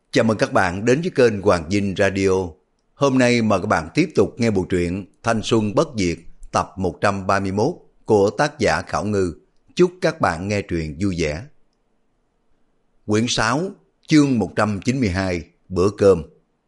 Chào mừng các bạn đến với kênh Hoàng Dinh Radio. Hôm nay mời các bạn tiếp tục nghe bộ truyện Thanh Xuân Bất Diệt tập 131 của tác giả Khảo Ngư. Chúc các bạn nghe truyện vui vẻ. Quyển 6, chương 192, bữa cơm.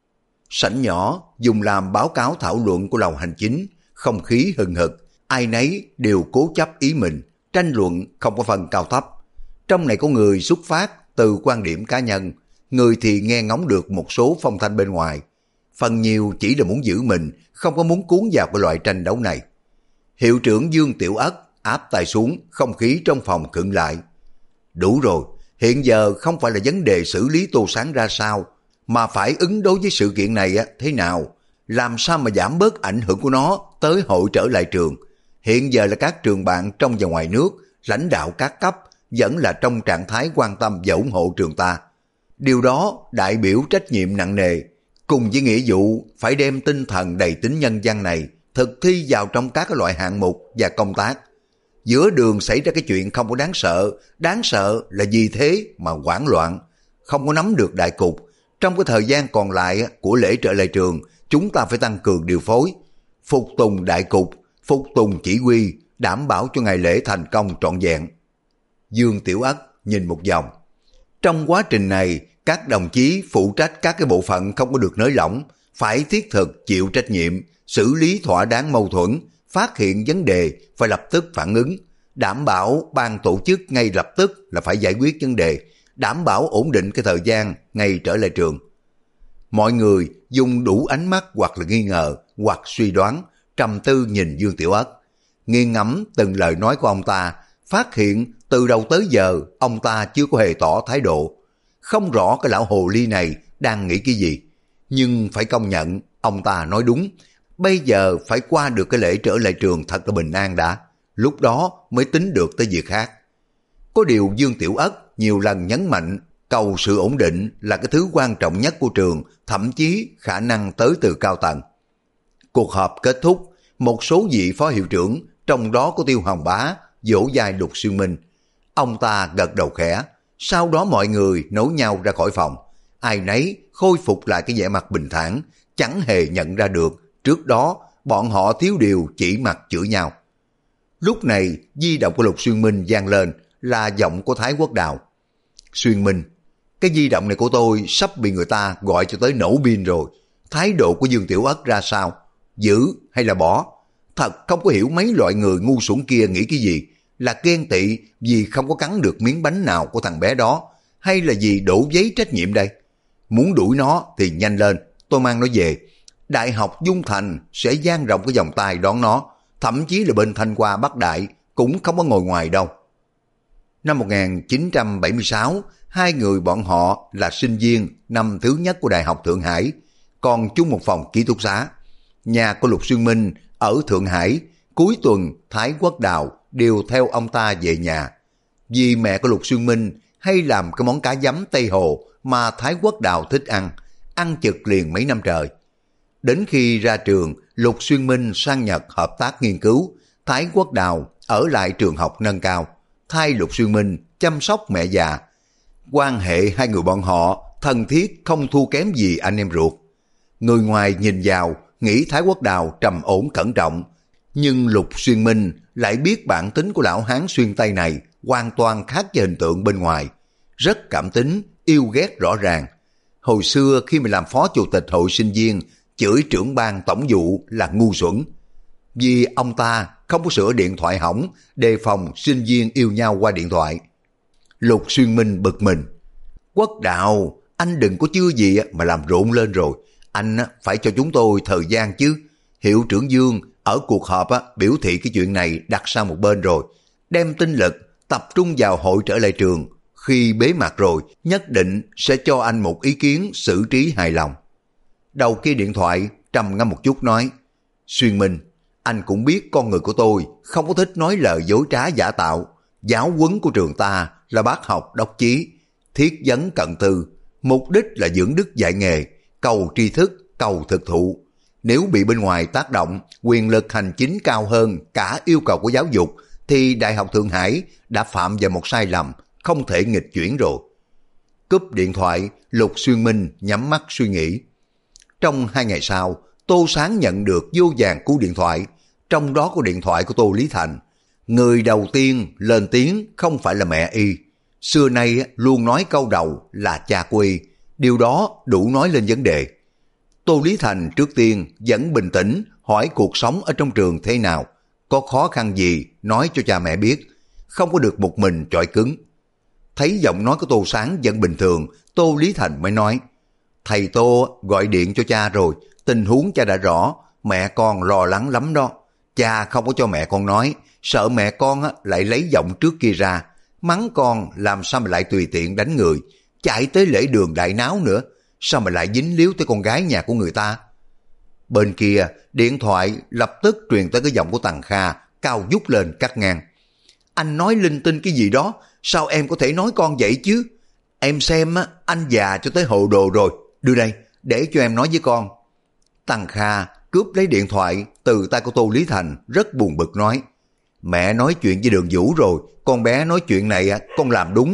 Sảnh nhỏ dùng làm báo cáo thảo luận của lầu hành chính, không khí hừng hực, ai nấy đều cố chấp ý mình, tranh luận không có phần cao thấp. Trong này có người xuất phát từ quan điểm cá nhân, người thì nghe ngóng được một số phong thanh bên ngoài. Phần nhiều chỉ là muốn giữ mình, không có muốn cuốn vào cái loại tranh đấu này. Hiệu trưởng Dương Tiểu Ất áp tay xuống, không khí trong phòng khựng lại. Đủ rồi, hiện giờ không phải là vấn đề xử lý Tô Sáng ra sao, mà phải ứng đối với sự kiện này thế nào, làm sao mà giảm bớt ảnh hưởng của nó tới hội trở lại trường. Hiện giờ là các trường bạn trong và ngoài nước, lãnh đạo các cấp vẫn là trong trạng thái quan tâm và ủng hộ trường ta. Điều đó đại biểu trách nhiệm nặng nề, cùng với nghĩa vụ phải đem tinh thần đầy tính nhân văn này thực thi vào trong các loại hạng mục và công tác. Giữa đường xảy ra cái chuyện không có đáng sợ là vì thế mà hoảng loạn, không có nắm được đại cục. Trong cái thời gian còn lại của lễ trở lại trường, chúng ta phải tăng cường điều phối, phục tùng đại cục, phục tùng chỉ huy, đảm bảo cho ngày lễ thành công trọn vẹn. Dương Tiểu Ất nhìn một vòng. Trong quá trình này, các đồng chí phụ trách các cái bộ phận không có được nới lỏng, phải thiết thực chịu trách nhiệm, xử lý thỏa đáng mâu thuẫn, phát hiện vấn đề phải lập tức phản ứng, đảm bảo ban tổ chức ngay lập tức là phải giải quyết vấn đề, đảm bảo ổn định cái thời gian ngày trở lại trường. Mọi người dùng đủ ánh mắt hoặc là nghi ngờ, hoặc suy đoán, trầm tư nhìn Dương Tiểu Ất, nghiêng ngẫm từng lời nói của ông ta, phát hiện từ đầu tới giờ ông ta chưa có hề tỏ thái độ. Không rõ cái lão hồ ly này đang nghĩ cái gì, nhưng phải công nhận ông ta nói đúng. Bây giờ phải qua được cái lễ trở lại trường thật là bình an đã, lúc đó mới tính được tới việc khác. Có điều Dương Tiểu Ất nhiều lần nhấn mạnh cầu sự ổn định là cái thứ quan trọng nhất của trường, thậm chí khả năng tới từ cao tầng. Cuộc họp kết thúc, một số vị phó hiệu trưởng, trong đó có Tiêu Hồng Bá, vỗ vai Lục Xuyên Minh. Ông ta gật đầu khẽ, sau đó mọi người nối nhau ra khỏi phòng. Ai nấy khôi phục lại cái vẻ mặt bình thản, chẳng hề nhận ra được trước đó bọn họ thiếu điều chỉ mặt chửi nhau. Lúc này di động của Lục Xuyên Minh vang lên, là giọng của Thái Quốc Đào. Xuyên Minh, cái di động này của tôi sắp bị người ta gọi cho tới nổ pin rồi. Thái độ của Dương Tiểu Ất ra sao? Giữ hay là bỏ? Thật không có hiểu mấy loại người ngu xuẩn kia nghĩ cái gì. Là ghen tị vì không có cắn được miếng bánh nào của thằng bé đó, hay là vì đổ giấy trách nhiệm đây? Muốn đuổi nó thì nhanh lên, tôi mang nó về. Đại học Dung Thành sẽ dang rộng cái vòng tay đón nó, thậm chí là bên Thanh Hoa Bắc Đại cũng không có ngồi ngoài đâu. Năm 1976, hai người bọn họ là sinh viên năm thứ nhất của Đại học Thượng Hải, còn chung một phòng ký túc xá. Nhà của Lục Xuyên Minh ở Thượng Hải, cuối tuần Thái Quốc Đào đều theo ông ta về nhà. Vì mẹ của Lục Xuyên Minh hay làm cái món cá giấm Tây Hồ mà Thái Quốc Đào thích ăn chực liền mấy năm trời. Đến khi ra trường, Lục Xuyên Minh sang Nhật hợp tác nghiên cứu, Thái Quốc Đào ở lại trường học nâng cao, thay Lục Xuyên Minh chăm sóc mẹ già. Quan hệ hai người bọn họ thân thiết không thua kém gì anh em ruột. Người ngoài nhìn vào nghĩ Thái Quốc Đào trầm ổn cẩn trọng, nhưng Lục Xuyên Minh lại biết bản tính của lão hán xuyên Tây này hoàn toàn khác với hình tượng bên ngoài. Rất cảm tính, yêu ghét rõ ràng. Hồi xưa khi mà làm phó chủ tịch hội sinh viên, chửi trưởng ban tổng vụ là ngu xuẩn. Vì ông ta không có sửa điện thoại hỏng, đề phòng sinh viên yêu nhau qua điện thoại. Lục Xuyên Minh bực mình. Quốc Đạo, anh đừng có chưa gì mà làm rộn lên rồi. Anh phải cho chúng tôi thời gian chứ. Hiệu trưởng Dương ở cuộc họp biểu thị cái chuyện này đặt sang một bên rồi. Đem tinh lực tập trung vào hội trở lại trường. Khi bế mạc rồi, nhất định sẽ cho anh một ý kiến xử trí hài lòng. Đầu kia điện thoại trầm ngâm một chút nói, Xuyên Minh, anh cũng biết con người của tôi không có thích nói lời dối trá giả tạo. Giáo huấn của trường ta là bác học đốc chí, thiết vấn cận tư, mục đích là dưỡng đức dạy nghề, cầu tri thức, cầu thực thụ. Nếu bị bên ngoài tác động, quyền lực hành chính cao hơn cả yêu cầu của giáo dục, thì Đại học Thượng Hải đã phạm vào một sai lầm, không thể nghịch chuyển rồi. Cúp điện thoại, Lục Xuyên Minh nhắm mắt suy nghĩ. Trong 2 ngày sau, Tô Sáng nhận được vô vàn cú điện thoại, trong đó có điện thoại của Tô Lý Thành. Người đầu tiên lên tiếng không phải là mẹ y. Xưa nay luôn nói câu đầu là cha của y, điều đó đủ nói lên vấn đề. Tô Lý Thành trước tiên vẫn bình tĩnh hỏi cuộc sống ở trong trường thế nào, có khó khăn gì nói cho cha mẹ biết, không có được một mình chọi cứng. Thấy giọng nói của Tô Sáng vẫn bình thường, Tô Lý Thành mới nói, thầy Tô gọi điện cho cha rồi, tình huống cha đã rõ, mẹ con lo lắng lắm đó. Cha không có cho mẹ con nói, sợ mẹ con lại lấy giọng trước kia ra, mắng con làm sao mà lại tùy tiện đánh người, chạy tới lễ đường đại náo nữa, sao mà lại dính líu tới con gái nhà của người ta. Bên kia, điện thoại lập tức truyền tới cái giọng của Tằng Kha, cao vút lên cắt ngang. Anh nói linh tinh cái gì đó, sao em có thể nói con vậy chứ? Em xem anh già cho tới hồ đồ rồi, đưa đây, để cho em nói với con. Tằng Kha cướp lấy điện thoại từ tay của Tô Lý Thành, rất buồn bực nói, mẹ nói chuyện với Đường Vũ rồi, con bé nói chuyện này con làm đúng.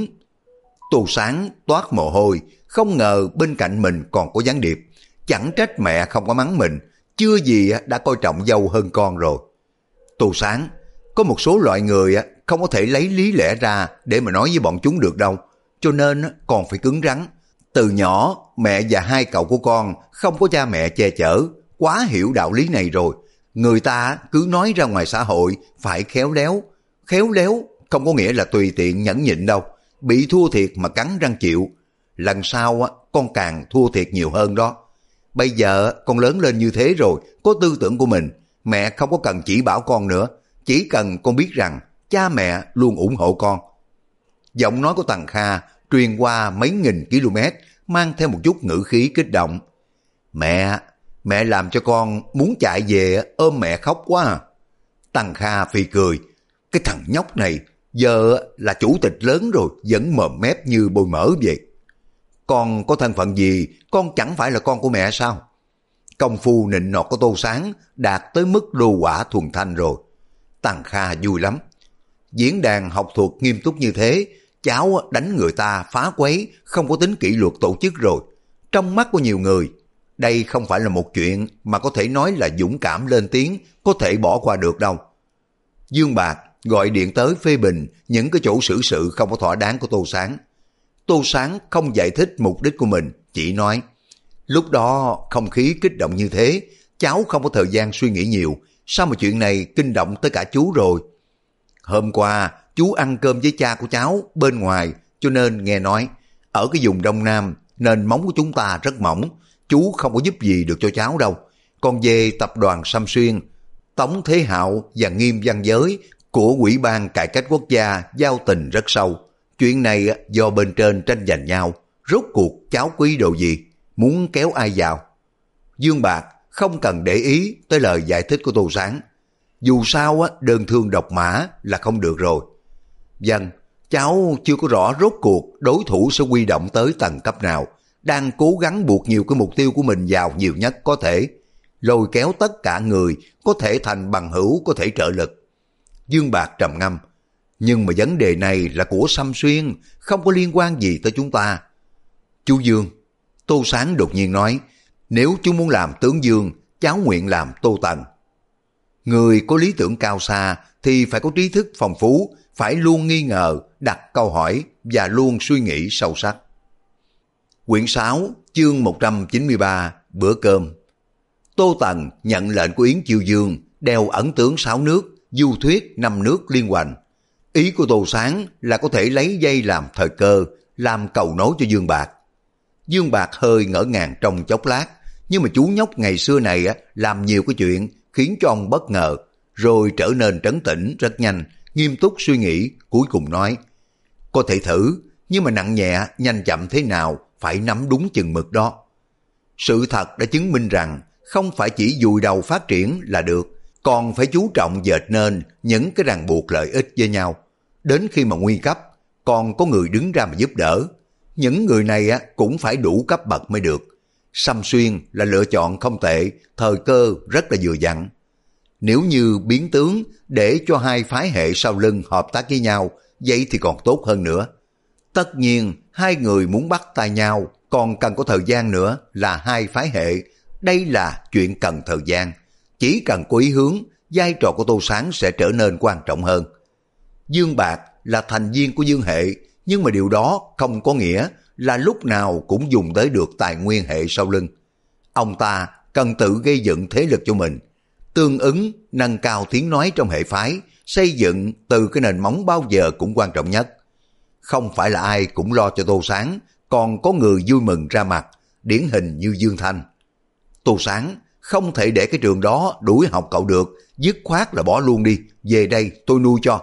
Tô Sáng toát mồ hôi, không ngờ bên cạnh mình còn có gián điệp, chẳng trách mẹ không có mắng mình, chưa gì đã coi trọng dâu hơn con rồi. Tô Sáng, có một số loại người không có thể lấy lý lẽ ra để mà nói với bọn chúng được đâu, cho nên còn phải cứng rắn. Từ nhỏ, mẹ và 2 cậu của con không có cha mẹ che chở, quá hiểu đạo lý này rồi. Người ta cứ nói ra ngoài xã hội phải khéo léo. Khéo léo không có nghĩa là tùy tiện nhẫn nhịn đâu, bị thua thiệt mà cắn răng chịu. Lần sau con càng thua thiệt nhiều hơn đó. Bây giờ con lớn lên như thế rồi, có tư tưởng của mình, mẹ không có cần chỉ bảo con nữa, chỉ cần con biết rằng cha mẹ luôn ủng hộ con. Giọng nói của Tằng Kha truyền qua mấy nghìn km, mang theo một chút ngữ khí kích động. Mẹ làm cho con muốn chạy về ôm mẹ khóc quá à. Tằng Kha phì cười, cái thằng nhóc này giờ là chủ tịch lớn rồi, vẫn mồm mép như bôi mỡ vậy. Con có thân phận gì, con chẳng phải là con của mẹ sao? Công phu nịnh nọt của Tô Sáng đạt tới mức đô quả thuần thanh rồi. Tằng Kha vui lắm. Diễn đàn học thuật nghiêm túc như thế, cháu đánh người ta phá quấy, không có tính kỷ luật tổ chức rồi. Trong mắt của nhiều người, đây không phải là một chuyện mà có thể nói là dũng cảm lên tiếng, có thể bỏ qua được đâu. Dương Bạc gọi điện tới phê bình những cái chỗ xử sự không có thỏa đáng của Tô Sáng. Tô Sáng không giải thích mục đích của mình, chỉ nói, lúc đó không khí kích động như thế, cháu không có thời gian suy nghĩ nhiều, sao mà chuyện này kinh động tới cả chú rồi. Hôm qua, chú ăn cơm với cha của cháu bên ngoài, cho nên nghe nói, ở cái vùng Đông Nam, nền móng của chúng ta rất mỏng, chú không có giúp gì được cho cháu đâu. Còn về tập đoàn Sâm Xuyên, Tống Thế Hạo và Nghiêm Văn Giới của Ủy ban Cải cách Quốc gia giao tình rất sâu. Chuyện này do bên trên tranh giành nhau, rốt cuộc cháu có ý đồ gì, muốn kéo ai vào. Dương Bạc không cần để ý tới lời giải thích của Tô Sáng. Dù sao đơn thương độc mã là không được rồi. Vâng, cháu chưa có rõ rốt cuộc đối thủ sẽ huy động tới tầng cấp nào, đang cố gắng buộc nhiều cái mục tiêu của mình vào nhiều nhất có thể, lôi kéo tất cả người có thể thành bằng hữu có thể trợ lực. Dương Bạc trầm ngâm, nhưng mà vấn đề này là của Sâm Xuyên, không có liên quan gì tới chúng ta. Chú Dương, Tô Sáng đột nhiên nói, nếu chú muốn làm tướng Dương, cháu nguyện làm Tô Tần. Người có lý tưởng cao xa thì phải có trí thức phong phú, phải luôn nghi ngờ, đặt câu hỏi và luôn suy nghĩ sâu sắc. Quyển 6, chương 193, bữa cơm. Tô Tần nhận lệnh của Yến Chiêu Dương, đeo ẩn tướng 6 nước, du thuyết 5 nước liên hoành. Ý của Tô Sáng là có thể lấy dây làm thời cơ, làm cầu nối cho Dương Bạc. Dương Bạc hơi ngỡ ngàng trong chốc lát, nhưng mà chú nhóc ngày xưa này làm nhiều cái chuyện khiến cho ông bất ngờ, rồi trở nên trấn tĩnh rất nhanh, nghiêm túc suy nghĩ, cuối cùng nói, có thể thử, nhưng mà nặng nhẹ, nhanh chậm thế nào, phải nắm đúng chừng mực đó. Sự thật đã chứng minh rằng, không phải chỉ dùi đầu phát triển là được, còn phải chú trọng dệt nên những cái ràng buộc lợi ích với nhau. Đến khi mà nguy cấp, còn có người đứng ra mà giúp đỡ. Những người này cũng phải đủ cấp bậc mới được. Sâm Xuyên là lựa chọn không tệ, thời cơ rất là vừa vặn. Nếu như biến tướng để cho hai phái hệ sau lưng hợp tác với nhau, vậy thì còn tốt hơn nữa. Tất nhiên, hai người muốn bắt tay nhau còn cần có thời gian nữa là hai phái hệ. Đây là chuyện cần thời gian. Chỉ cần có ý hướng, vai trò của Tô Sáng sẽ trở nên quan trọng hơn. Dương Bạc là thành viên của Dương hệ, nhưng mà điều đó không có nghĩa là lúc nào cũng dùng tới được tài nguyên hệ sau lưng. Ông ta cần tự gây dựng thế lực cho mình, tương ứng nâng cao tiếng nói trong hệ phái, xây dựng từ cái nền móng bao giờ cũng quan trọng nhất. Không phải là ai cũng lo cho Tô Sáng, còn có người vui mừng ra mặt, điển hình như Dương Thanh. Tô Sáng không thể để cái trường đó đuổi học cậu được, dứt khoát là bỏ luôn đi, về đây tôi nuôi cho.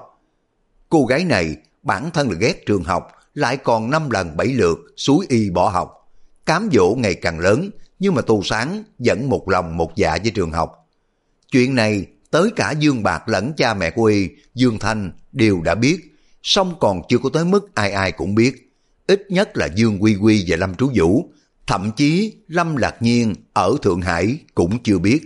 Cô gái này bản thân là ghét trường học, lại còn 5 lần 7 lượt xúi y bỏ học. Cám dỗ ngày càng lớn, nhưng mà Tô Sáng vẫn một lòng một dạ với trường học. Chuyện này tới cả Dương Bạc lẫn cha mẹ của y, Dương Thanh đều đã biết, song còn chưa có tới mức ai ai cũng biết. Ít nhất là Dương Quy Quy và Lâm Trú Vũ, thậm chí Lâm Lạc Nhiên ở Thượng Hải cũng chưa biết.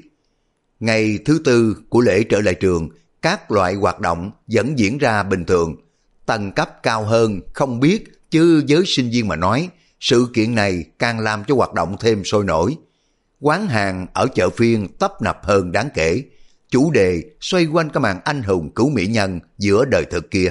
Ngày thứ tư của lễ trở lại trường, các loại hoạt động vẫn diễn ra bình thường. Tầng cấp cao hơn không biết, chứ với sinh viên mà nói, sự kiện này càng làm cho hoạt động thêm sôi nổi. Quán hàng ở chợ phiên tấp nập hơn đáng kể. Chủ đề xoay quanh cái màn anh hùng cứu mỹ nhân giữa đời thực kia.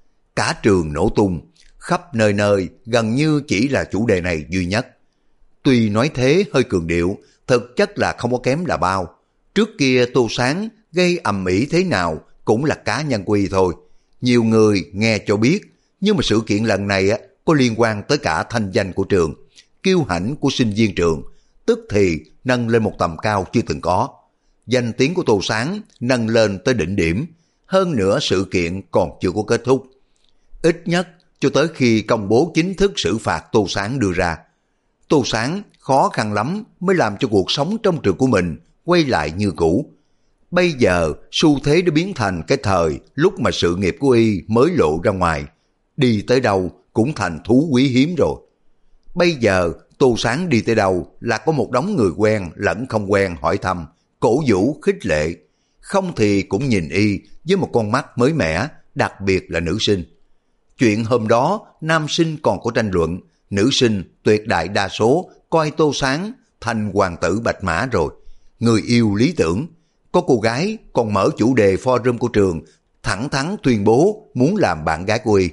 Cả trường nổ tung, khắp nơi nơi gần như chỉ là chủ đề này duy nhất. Tuy nói thế hơi cường điệu, thực chất là không có kém là bao. Trước kia Tô Sáng gây ầm ĩ thế nào cũng là cá nhân quy thôi. Nhiều người nghe cho biết, nhưng mà sự kiện lần này có liên quan tới cả thanh danh của trường, kiêu hãnh của sinh viên trường, tức thì nâng lên một tầm cao chưa từng có. Danh tiếng của Tô Sáng nâng lên tới đỉnh điểm, hơn nữa sự kiện còn chưa có kết thúc. Ít nhất cho tới khi công bố chính thức xử phạt Tô Sáng đưa ra. Tô Sáng khó khăn lắm mới làm cho cuộc sống trong trường của mình quay lại như cũ. Bây giờ xu thế đã biến thành cái thời lúc mà sự nghiệp của y mới lộ ra ngoài, đi tới đâu cũng thành thú quý hiếm rồi. Bây giờ Tô Sáng đi tới đâu là có một đống người quen lẫn không quen hỏi thăm, cổ vũ khích lệ, không thì cũng nhìn y với một con mắt mới mẻ, đặc biệt là nữ sinh. Chuyện hôm đó nam sinh còn có tranh luận, nữ sinh tuyệt đại đa số coi Tô Sáng thành hoàng tử bạch mã rồi, người yêu lý tưởng. Có cô gái còn mở chủ đề forum của trường, thẳng thắn tuyên bố muốn làm bạn gái của y.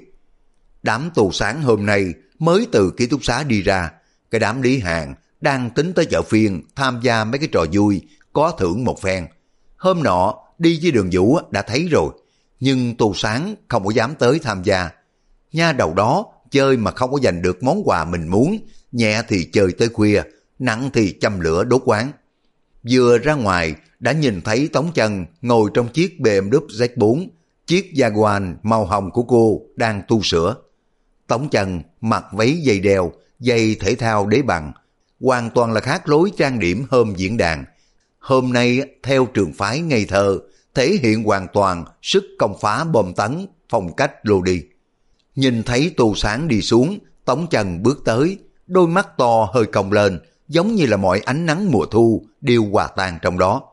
Đám Tô Sáng hôm nay mới từ ký túc xá đi ra, cái đám Lý Hàn đang tính tới chợ phiên tham gia mấy cái trò vui, có thưởng một phen. Hôm nọ đi với Đường Vũ đã thấy rồi, nhưng Tô Sáng không có dám tới tham gia. Nha đầu đó chơi mà không có giành được món quà mình muốn, nhẹ thì chơi tới khuya, nặng thì châm lửa đốt quán. Vừa ra ngoài đã nhìn thấy Tống Chân ngồi trong chiếc BMW Z4, chiếc Jaguar màu hồng của cô đang tu sửa. Tống Chân mặc váy dây đeo, giày thể thao đế bằng, hoàn toàn là khác lối trang điểm hôm diễn đàn. Hôm nay theo trường phái ngây thơ, thể hiện hoàn toàn sức công phá bom tấn, phong cách lô đi. Nhìn thấy Tô Sáng đi xuống, Tống Chân bước tới, đôi mắt to hơi cong lên, giống như là mọi ánh nắng mùa thu đều hòa tan trong đó.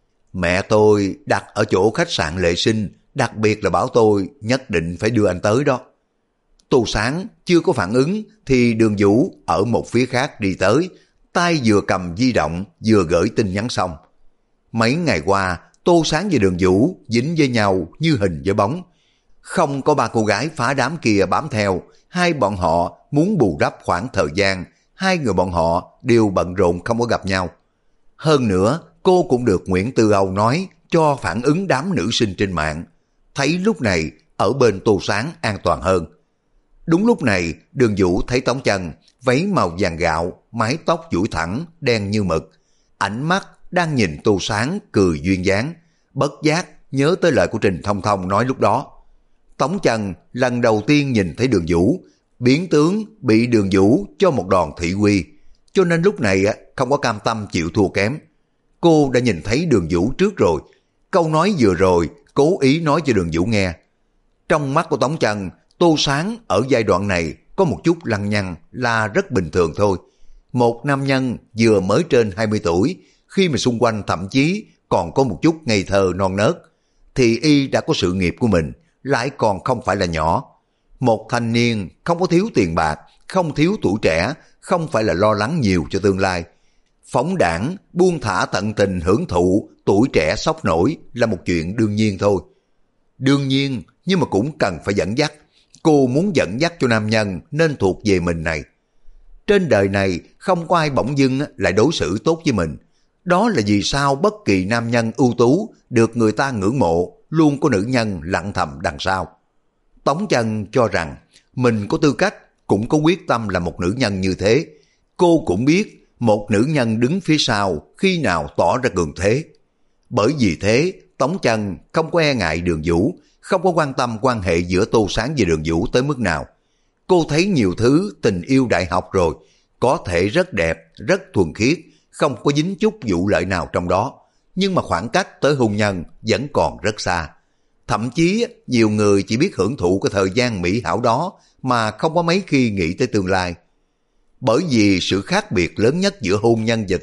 Mẹ tôi đặt ở chỗ khách sạn Lệ Sinh, đặc biệt là bảo tôi nhất định phải đưa anh tới đó. Tô Sáng chưa có phản ứng thì Đường Vũ ở một phía khác đi tới, tay vừa cầm di động vừa gửi tin nhắn xong. Mấy ngày qua Tô Sáng và Đường Vũ dính với nhau như hình với bóng. Không có ba cô gái phá đám kia bám theo, hai bọn họ muốn bù đắp khoảng thời gian, hai người bọn họ đều bận rộn không có gặp nhau. Hơn nữa, cô cũng được Nguyễn Tư Âu nói cho phản ứng đám nữ sinh trên mạng. Thấy lúc này ở bên Tô Sáng an toàn hơn. Đúng lúc này, Đường Vũ thấy Tống Chân, váy màu vàng gạo, mái tóc duỗi thẳng, đen như mực. Ánh mắt đang nhìn Tô Sáng cười duyên dáng, bất giác nhớ tới lời của Trình Thông Thông nói lúc đó. Tống Chân lần đầu tiên nhìn thấy Đường Vũ, biến tướng bị Đường Vũ cho một đòn thị uy, cho nên lúc này không có cam tâm chịu thua kém. Cô đã nhìn thấy Đường Vũ trước rồi, câu nói vừa rồi cố ý nói cho Đường Vũ nghe. Trong mắt của Tống Chân, Tô Sáng ở giai đoạn này có một chút lăng nhăng là rất bình thường thôi. Một nam nhân vừa mới trên 20 tuổi, khi mà xung quanh thậm chí còn có một chút ngây thơ non nớt, thì y đã có sự nghiệp của mình, lại còn không phải là nhỏ. Một thanh niên không có thiếu tiền bạc, không thiếu tuổi trẻ, không phải là lo lắng nhiều cho tương lai. Phóng đãng, buông thả tận tình hưởng thụ, tuổi trẻ sốc nổi là một chuyện đương nhiên thôi. Đương nhiên, nhưng mà cũng cần phải dẫn dắt. Cô muốn dẫn dắt cho nam nhân nên thuộc về mình này. Trên đời này không có ai bỗng dưng lại đối xử tốt với mình. Đó là vì sao bất kỳ nam nhân ưu tú được người ta ngưỡng mộ luôn có nữ nhân lặng thầm đằng sau. Tống Chân cho rằng mình có tư cách, cũng có quyết tâm là một nữ nhân như thế. Cô cũng biết một nữ nhân đứng phía sau khi nào tỏ ra cường thế. Bởi vì thế, Tống Chân không có e ngại Đường Vũ, không có quan tâm quan hệ giữa Tô Sáng và Đường Vũ tới mức nào. Cô thấy nhiều thứ tình yêu đại học rồi, có thể rất đẹp, rất thuần khiết, không có dính chút vụ lợi nào trong đó. Nhưng mà khoảng cách tới hôn nhân vẫn còn rất xa. Thậm chí nhiều người chỉ biết hưởng thụ cái thời gian mỹ hảo đó mà không có mấy khi nghĩ tới tương lai. Bởi vì sự khác biệt lớn nhất giữa hôn nhân và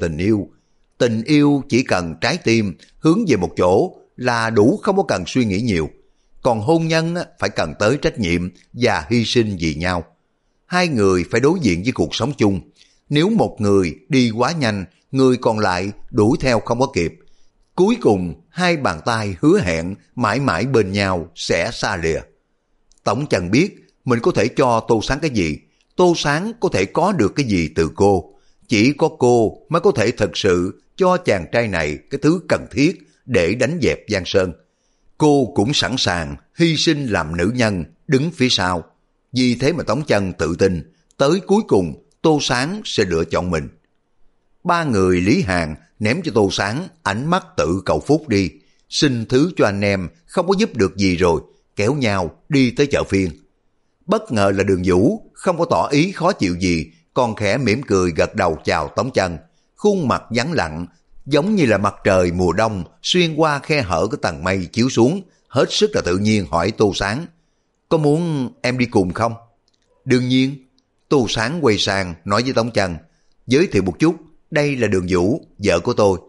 tình yêu chỉ cần trái tim hướng về một chỗ là đủ, không có cần suy nghĩ nhiều. Còn hôn nhân phải cần tới trách nhiệm và hy sinh vì nhau. Hai người phải đối diện với cuộc sống chung. Nếu một người đi quá nhanh, người còn lại đuổi theo không có kịp. Cuối cùng hai bàn tay hứa hẹn mãi mãi bên nhau sẽ xa lìa. Tống Chân biết mình có thể cho Tô Sáng cái gì, Tô Sáng có thể có được cái gì từ cô. Chỉ có cô mới có thể thật sự cho chàng trai này cái thứ cần thiết để đánh dẹp Giang Sơn. Cô cũng sẵn sàng hy sinh làm nữ nhân đứng phía sau. Vì thế mà Tống Chân tự tin tới cuối cùng Tô Sáng sẽ lựa chọn mình. Ba người Lý Hàn ném cho Tô Sáng ánh mắt tự cầu phúc đi, xin thứ cho anh em không có giúp được gì rồi, kéo nhau đi tới chợ phiên. Bất ngờ là Đường Vũ không có tỏ ý khó chịu gì, còn khẽ mỉm cười gật đầu chào Tống Chân, khuôn mặt vắng lặng, giống như là mặt trời mùa đông xuyên qua khe hở cái tầng mây chiếu xuống, hết sức là tự nhiên hỏi Tô Sáng, có muốn em đi cùng không? Đương nhiên. Tô Sáng quay sang nói với Tống Chân, giới thiệu một chút, đây là Đường Vũ, vợ của tôi.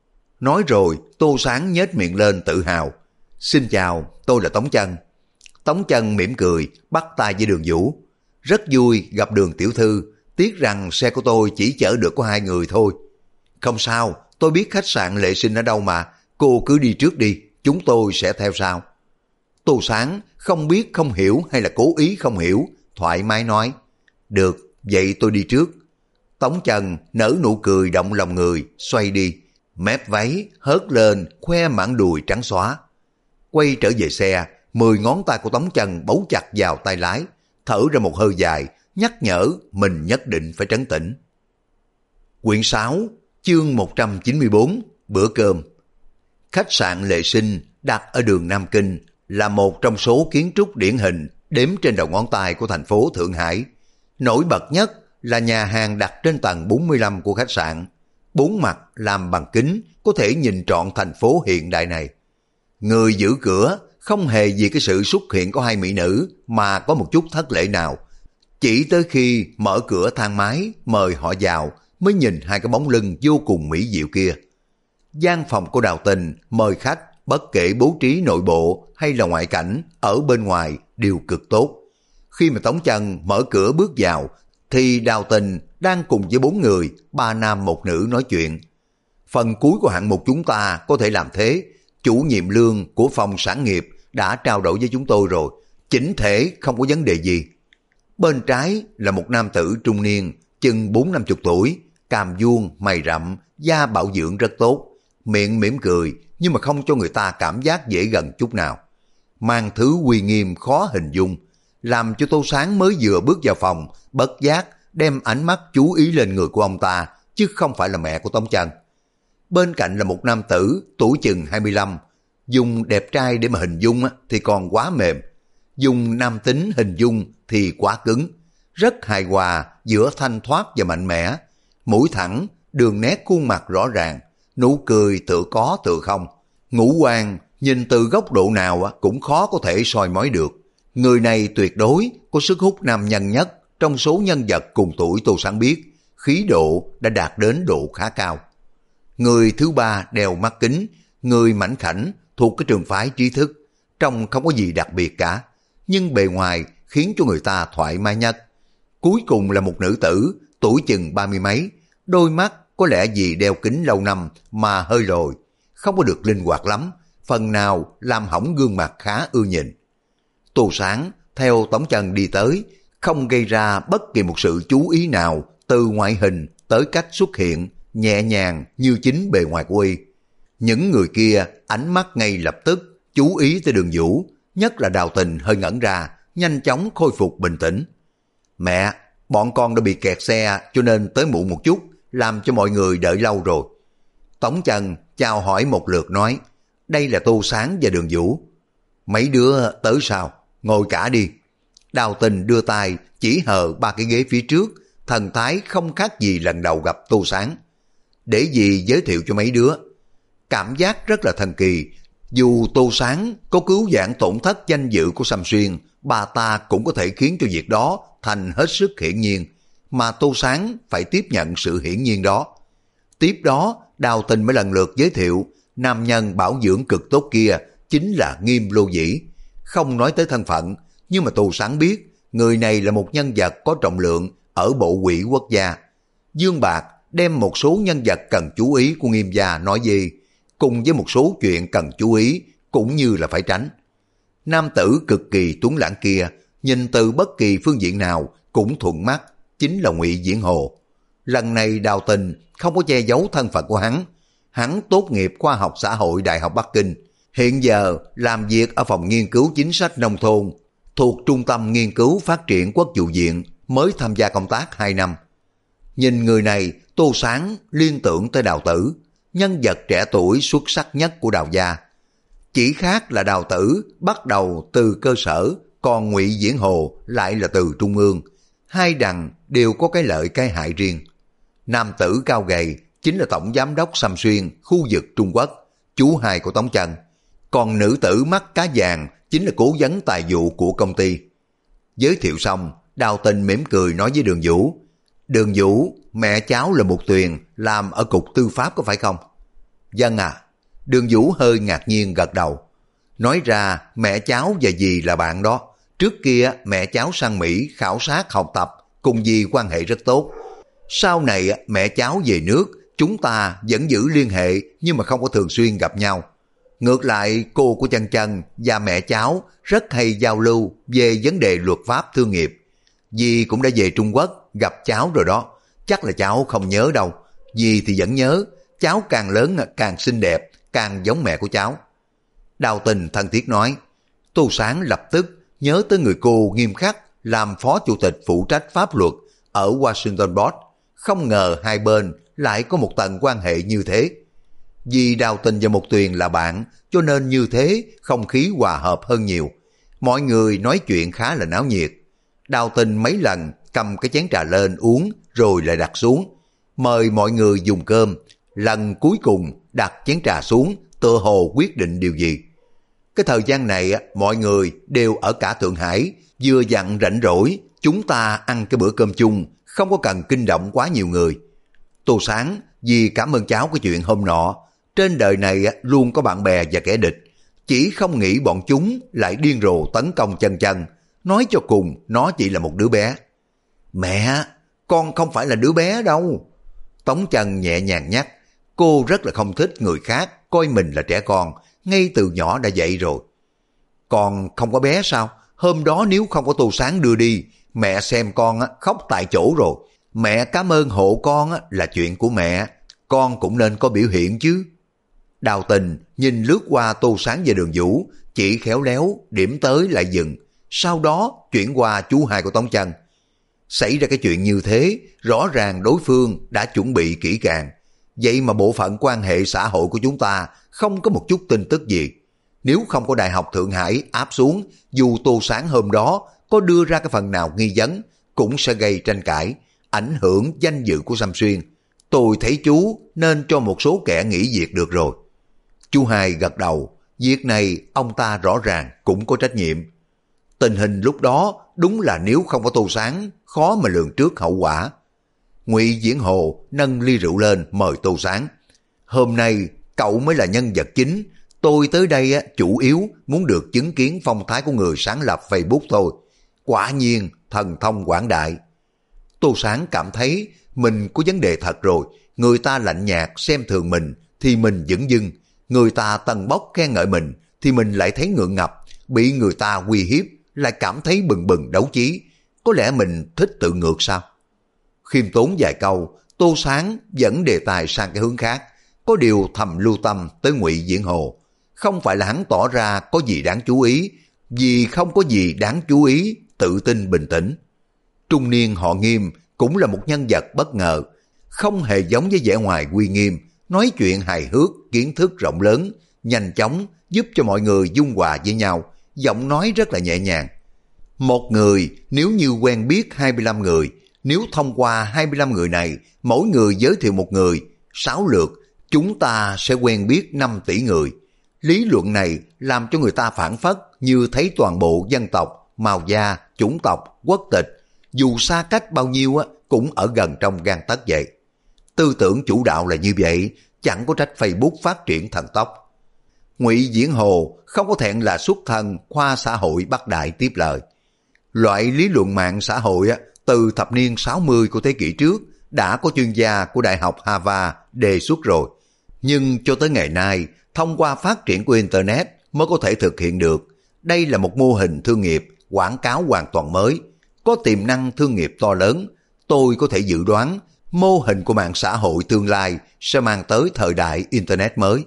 Nói rồi Tô Sáng nhếch miệng lên tự hào, xin chào, tôi là Tống Chân. Tống Chân mỉm cười bắt tay với Đường Vũ, rất vui gặp Đường tiểu thư, tiếc rằng xe của tôi chỉ chở được có 2 người thôi. Không sao, tôi biết khách sạn Lệ Sinh ở đâu mà, cô cứ đi trước đi, chúng tôi sẽ theo sau. Tô Sáng không biết không hiểu hay là cố ý không hiểu, thoải mái nói, được, vậy tôi đi trước. Tống Chân nở nụ cười động lòng người, xoay đi, mép váy hớt lên khoe mảng đùi trắng xóa. Quay trở về xe, 10 ngón tay của Tống Chân bấu chặt vào tay lái, thở ra một hơi dài, nhắc nhở mình nhất định phải trấn tĩnh. Quyển 6, chương 194, bữa cơm. Khách sạn Lệ Sinh đặt ở đường Nam Kinh là một trong số kiến trúc điển hình đếm trên đầu ngón tay của thành phố Thượng Hải. Nổi bật nhất là nhà hàng đặt trên tầng 45 của khách sạn. 4 mặt làm bằng kính có thể nhìn trọn thành phố hiện đại này. Người giữ cửa không hề vì cái sự xuất hiện của 2 mỹ nữ mà có một chút thất lễ nào. Chỉ tới khi mở cửa thang máy mời họ vào mới nhìn 2 cái bóng lưng vô cùng mỹ diệu kia. Gian phòng của Đào Tình mời khách bất kể bố trí nội bộ hay là ngoại cảnh ở bên ngoài đều cực tốt. Khi mà Tống Chân mở cửa bước vào thì Đào Tình đang cùng với 4 người, 3 nam 1 nữ nói chuyện. Phần cuối của hạng mục chúng ta có thể làm thế, chủ nhiệm lương của phòng sản nghiệp đã trao đổi với chúng tôi rồi, chỉnh thể không có vấn đề gì. Bên trái là một nam tử trung niên, chừng 40-50 tuổi, cằm vuông, mày rậm, da bảo dưỡng rất tốt, miệng mỉm cười nhưng mà không cho người ta cảm giác dễ gần chút nào. Mang thứ uy nghiêm khó hình dung, làm cho Tô Sáng mới vừa bước vào phòng, bất giác đem ánh mắt chú ý lên người của ông ta, chứ không phải là mẹ của Tống Chân. Bên cạnh là một nam tử, tuổi chừng 25, dùng đẹp trai để mà hình dung thì còn quá mềm, dùng nam tính hình dung thì quá cứng, rất hài hòa giữa thanh thoát và mạnh mẽ, mũi thẳng, đường nét khuôn mặt rõ ràng, nụ cười tựa có tựa không, ngũ quan nhìn từ góc độ nào cũng khó có thể soi mói được. Người này tuyệt đối có sức hút nam nhân nhất trong số nhân vật cùng tuổi Tô Sáng biết, khí độ đã đạt đến độ khá cao. Người thứ ba đeo mắt kính, người mảnh khảnh thuộc cái trường phái trí thức, trông không có gì đặc biệt cả, nhưng bề ngoài khiến cho người ta thoải mái nhất. Cuối cùng là một nữ tử, tuổi chừng 30 mấy, đôi mắt có lẽ vì đeo kính lâu năm mà hơi lồi, không có được linh hoạt lắm, phần nào làm hỏng gương mặt khá ưa nhìn. Tô Sáng theo Tống Chân đi tới, không gây ra bất kỳ một sự chú ý nào từ ngoại hình tới cách xuất hiện, nhẹ nhàng như chính bề ngoài của y. Những người kia ánh mắt ngay lập tức chú ý tới Đường Vũ, nhất là Đào Tình hơi ngẩn ra, nhanh chóng khôi phục bình tĩnh. Mẹ, bọn con đã bị kẹt xe cho nên tới muộn một chút, làm cho mọi người đợi lâu rồi. Tống Chân chào hỏi một lượt nói, đây là Tô Sáng và Đường Vũ. Mấy đứa tới sao? Ngồi cả đi. Đào Tình đưa tay chỉ hờ 3 cái ghế phía trước, thần thái không khác gì lần đầu gặp Tô Sáng. Để gì giới thiệu cho mấy đứa. Cảm giác rất là thần kỳ, dù Tô Sáng có cứu vãn tổn thất danh dự của Sâm Xuyên, bà ta cũng có thể khiến cho việc đó thành hết sức hiển nhiên, mà Tô Sáng phải tiếp nhận sự hiển nhiên đó. Tiếp đó, Đào Tình mới lần lượt giới thiệu, nam nhân bảo dưỡng cực tốt kia chính là Nghiêm Lô Dĩ. Không nói tới thân phận, nhưng mà Tô Sáng biết, người này là một nhân vật có trọng lượng ở bộ quỹ quốc gia. Dương Bạc đem một số nhân vật cần chú ý của Nghiêm gia nói gì, cùng với một số chuyện cần chú ý cũng như là phải tránh. Nam tử cực kỳ tuấn lãng kia, nhìn từ bất kỳ phương diện nào cũng thuận mắt, chính là Ngụy Diễn Hồ. Lần này Đào Tình không có che giấu thân phận của hắn. Hắn tốt nghiệp khoa học xã hội Đại học Bắc Kinh, hiện giờ làm việc ở phòng nghiên cứu chính sách nông thôn, thuộc Trung tâm Nghiên cứu Phát triển Quốc vụ viện, mới tham gia công tác 2 năm. Nhìn người này, Tô Sáng liên tưởng tới Đào Tử, nhân vật trẻ tuổi xuất sắc nhất của Đào gia. Chỉ khác là Đào Tử bắt đầu từ cơ sở, còn Ngụy Diễn Hồ lại là từ trung ương. Hai đằng đều có cái lợi cái hại riêng. Nam tử cao gầy chính là tổng giám đốc Sâm Xuyên khu vực Trung Quốc, chú hai của Tống Chân. Còn nữ tử mắt cá vàng chính là cố vấn tài vụ của công ty. Giới thiệu xong, Đào Tình mỉm cười nói với Đường Vũ, Đường Vũ, mẹ cháu là Mục Tuyền, làm ở cục tư pháp có phải không? Vâng à. Đường Vũ hơi ngạc nhiên gật đầu. Nói ra mẹ cháu và dì là bạn đó. Trước kia mẹ cháu sang Mỹ khảo sát học tập, cùng dì quan hệ rất tốt. Sau này mẹ cháu về nước, chúng ta vẫn giữ liên hệ nhưng mà không có thường xuyên gặp nhau. Ngược lại cô của Chân Chân và mẹ cháu rất hay giao lưu về vấn đề luật pháp thương nghiệp. Dì cũng đã về Trung Quốc gặp cháu rồi đó. Chắc là cháu không nhớ đâu. Dì thì vẫn nhớ, cháu càng lớn càng xinh đẹp, càng giống mẹ của cháu. Đào Tình thân thiết nói. Tô Sáng lập tức nhớ tới người cô nghiêm khắc làm phó chủ tịch phụ trách pháp luật ở Washington Post. Không ngờ hai bên lại có một tầng quan hệ như thế. Vì Đào Tình và Mục Tuyền là bạn, cho nên như thế không khí hòa hợp hơn nhiều. Mọi người nói chuyện khá là náo nhiệt. Đào Tình mấy lần cầm cái chén trà lên uống rồi lại đặt xuống, mời mọi người dùng cơm. Lần cuối cùng đặt chén trà xuống, tựa hồ quyết định điều gì. Cái thời gian này mọi người đều ở cả Thượng Hải, vừa dặn rảnh rỗi, chúng ta ăn cái bữa cơm chung, không có cần kinh động quá nhiều người. Tô Sáng vì cảm ơn cháu cái chuyện hôm nọ, trên đời này luôn có bạn bè và kẻ địch, chỉ không nghĩ bọn chúng lại điên rồ tấn công Chân Chân. Nói cho cùng nó chỉ là một đứa bé. Mẹ, con không phải là đứa bé đâu. Tống Chân nhẹ nhàng nhắc, cô rất là không thích người khác coi mình là trẻ con, ngay từ nhỏ đã vậy rồi. Con không có bé sao? Hôm đó nếu không có Tô Sáng đưa đi, mẹ xem con khóc tại chỗ rồi. Mẹ cảm ơn hộ con là chuyện của mẹ, con cũng nên có biểu hiện chứ. Đào Tình nhìn lướt qua Tô Sáng và Đường Vũ, chỉ khéo léo điểm tới lại dừng, sau đó chuyển qua chú hai của Tống Chân. Xảy ra cái chuyện như thế, rõ ràng đối phương đã chuẩn bị kỹ càng. Vậy mà bộ phận quan hệ xã hội của chúng ta không có một chút tin tức gì. Nếu không có Đại học Thượng Hải áp xuống, dù Tô Sáng hôm đó có đưa ra cái phần nào nghi vấn, cũng sẽ gây tranh cãi, ảnh hưởng danh dự của Sâm Xuyên. Tôi thấy chú nên cho một số kẻ nghỉ việc được rồi. Chú hai gật đầu, việc này ông ta rõ ràng cũng có trách nhiệm. Tình hình lúc đó đúng là nếu không có Tô Sáng, khó mà lường trước hậu quả. Ngụy Diễn Hồ nâng ly rượu lên mời Tô Sáng. Hôm nay cậu mới là nhân vật chính, tôi tới đây chủ yếu muốn được chứng kiến phong thái của người sáng lập Facebook thôi. quả nhiên thần thông quảng đại. Tô Sáng cảm thấy mình có vấn đề thật rồi, người ta lạnh nhạt xem thường mình thì mình dửng dưng, người ta tâng bốc khen ngợi mình thì mình lại thấy ngượng ngập, bị người ta uy hiếp lại cảm thấy bừng bừng đấu trí, có lẽ mình thích tự ngược sao? Khiêm tốn vài câu, Tô Sáng dẫn đề tài sang cái hướng khác, có điều thầm lưu tâm tới Ngụy Diễn Hồ. Không phải là hắn tỏ ra có gì đáng chú ý, vì không có gì đáng chú ý, tự tin bình tĩnh. Trung niên họ Nghiêm cũng là một nhân vật bất ngờ, không hề giống với vẻ ngoài uy nghiêm, nói chuyện hài hước, kiến thức rộng lớn, nhanh chóng giúp cho mọi người dung hòa với nhau, giọng nói rất là nhẹ nhàng. Một người nếu như quen biết 25 người, nếu thông qua 25 người này, mỗi người giới thiệu một người, 6 lượt, chúng ta sẽ quen biết 5 tỷ người. Lý luận này làm cho người ta phản phất như thấy toàn bộ dân tộc, màu da, chủng tộc, quốc tịch, dù xa cách bao nhiêu cũng ở gần trong gang tấc vậy. Tư tưởng chủ đạo là như vậy, chẳng có trách Facebook phát triển thần tốc. Ngụy Diễn Hồ không có thẹn là xuất thân khoa xã hội Bắc Đại tiếp lời. Loại lý luận mạng xã hội từ thập niên 60 của thế kỷ trước đã có chuyên gia của Đại học Harvard đề xuất rồi. Nhưng cho tới ngày nay, thông qua phát triển của Internet mới có thể thực hiện được. Đây là một mô hình thương nghiệp, quảng cáo hoàn toàn mới, có tiềm năng thương nghiệp to lớn. Tôi có thể dự đoán mô hình của mạng xã hội tương lai sẽ mang tới thời đại Internet mới.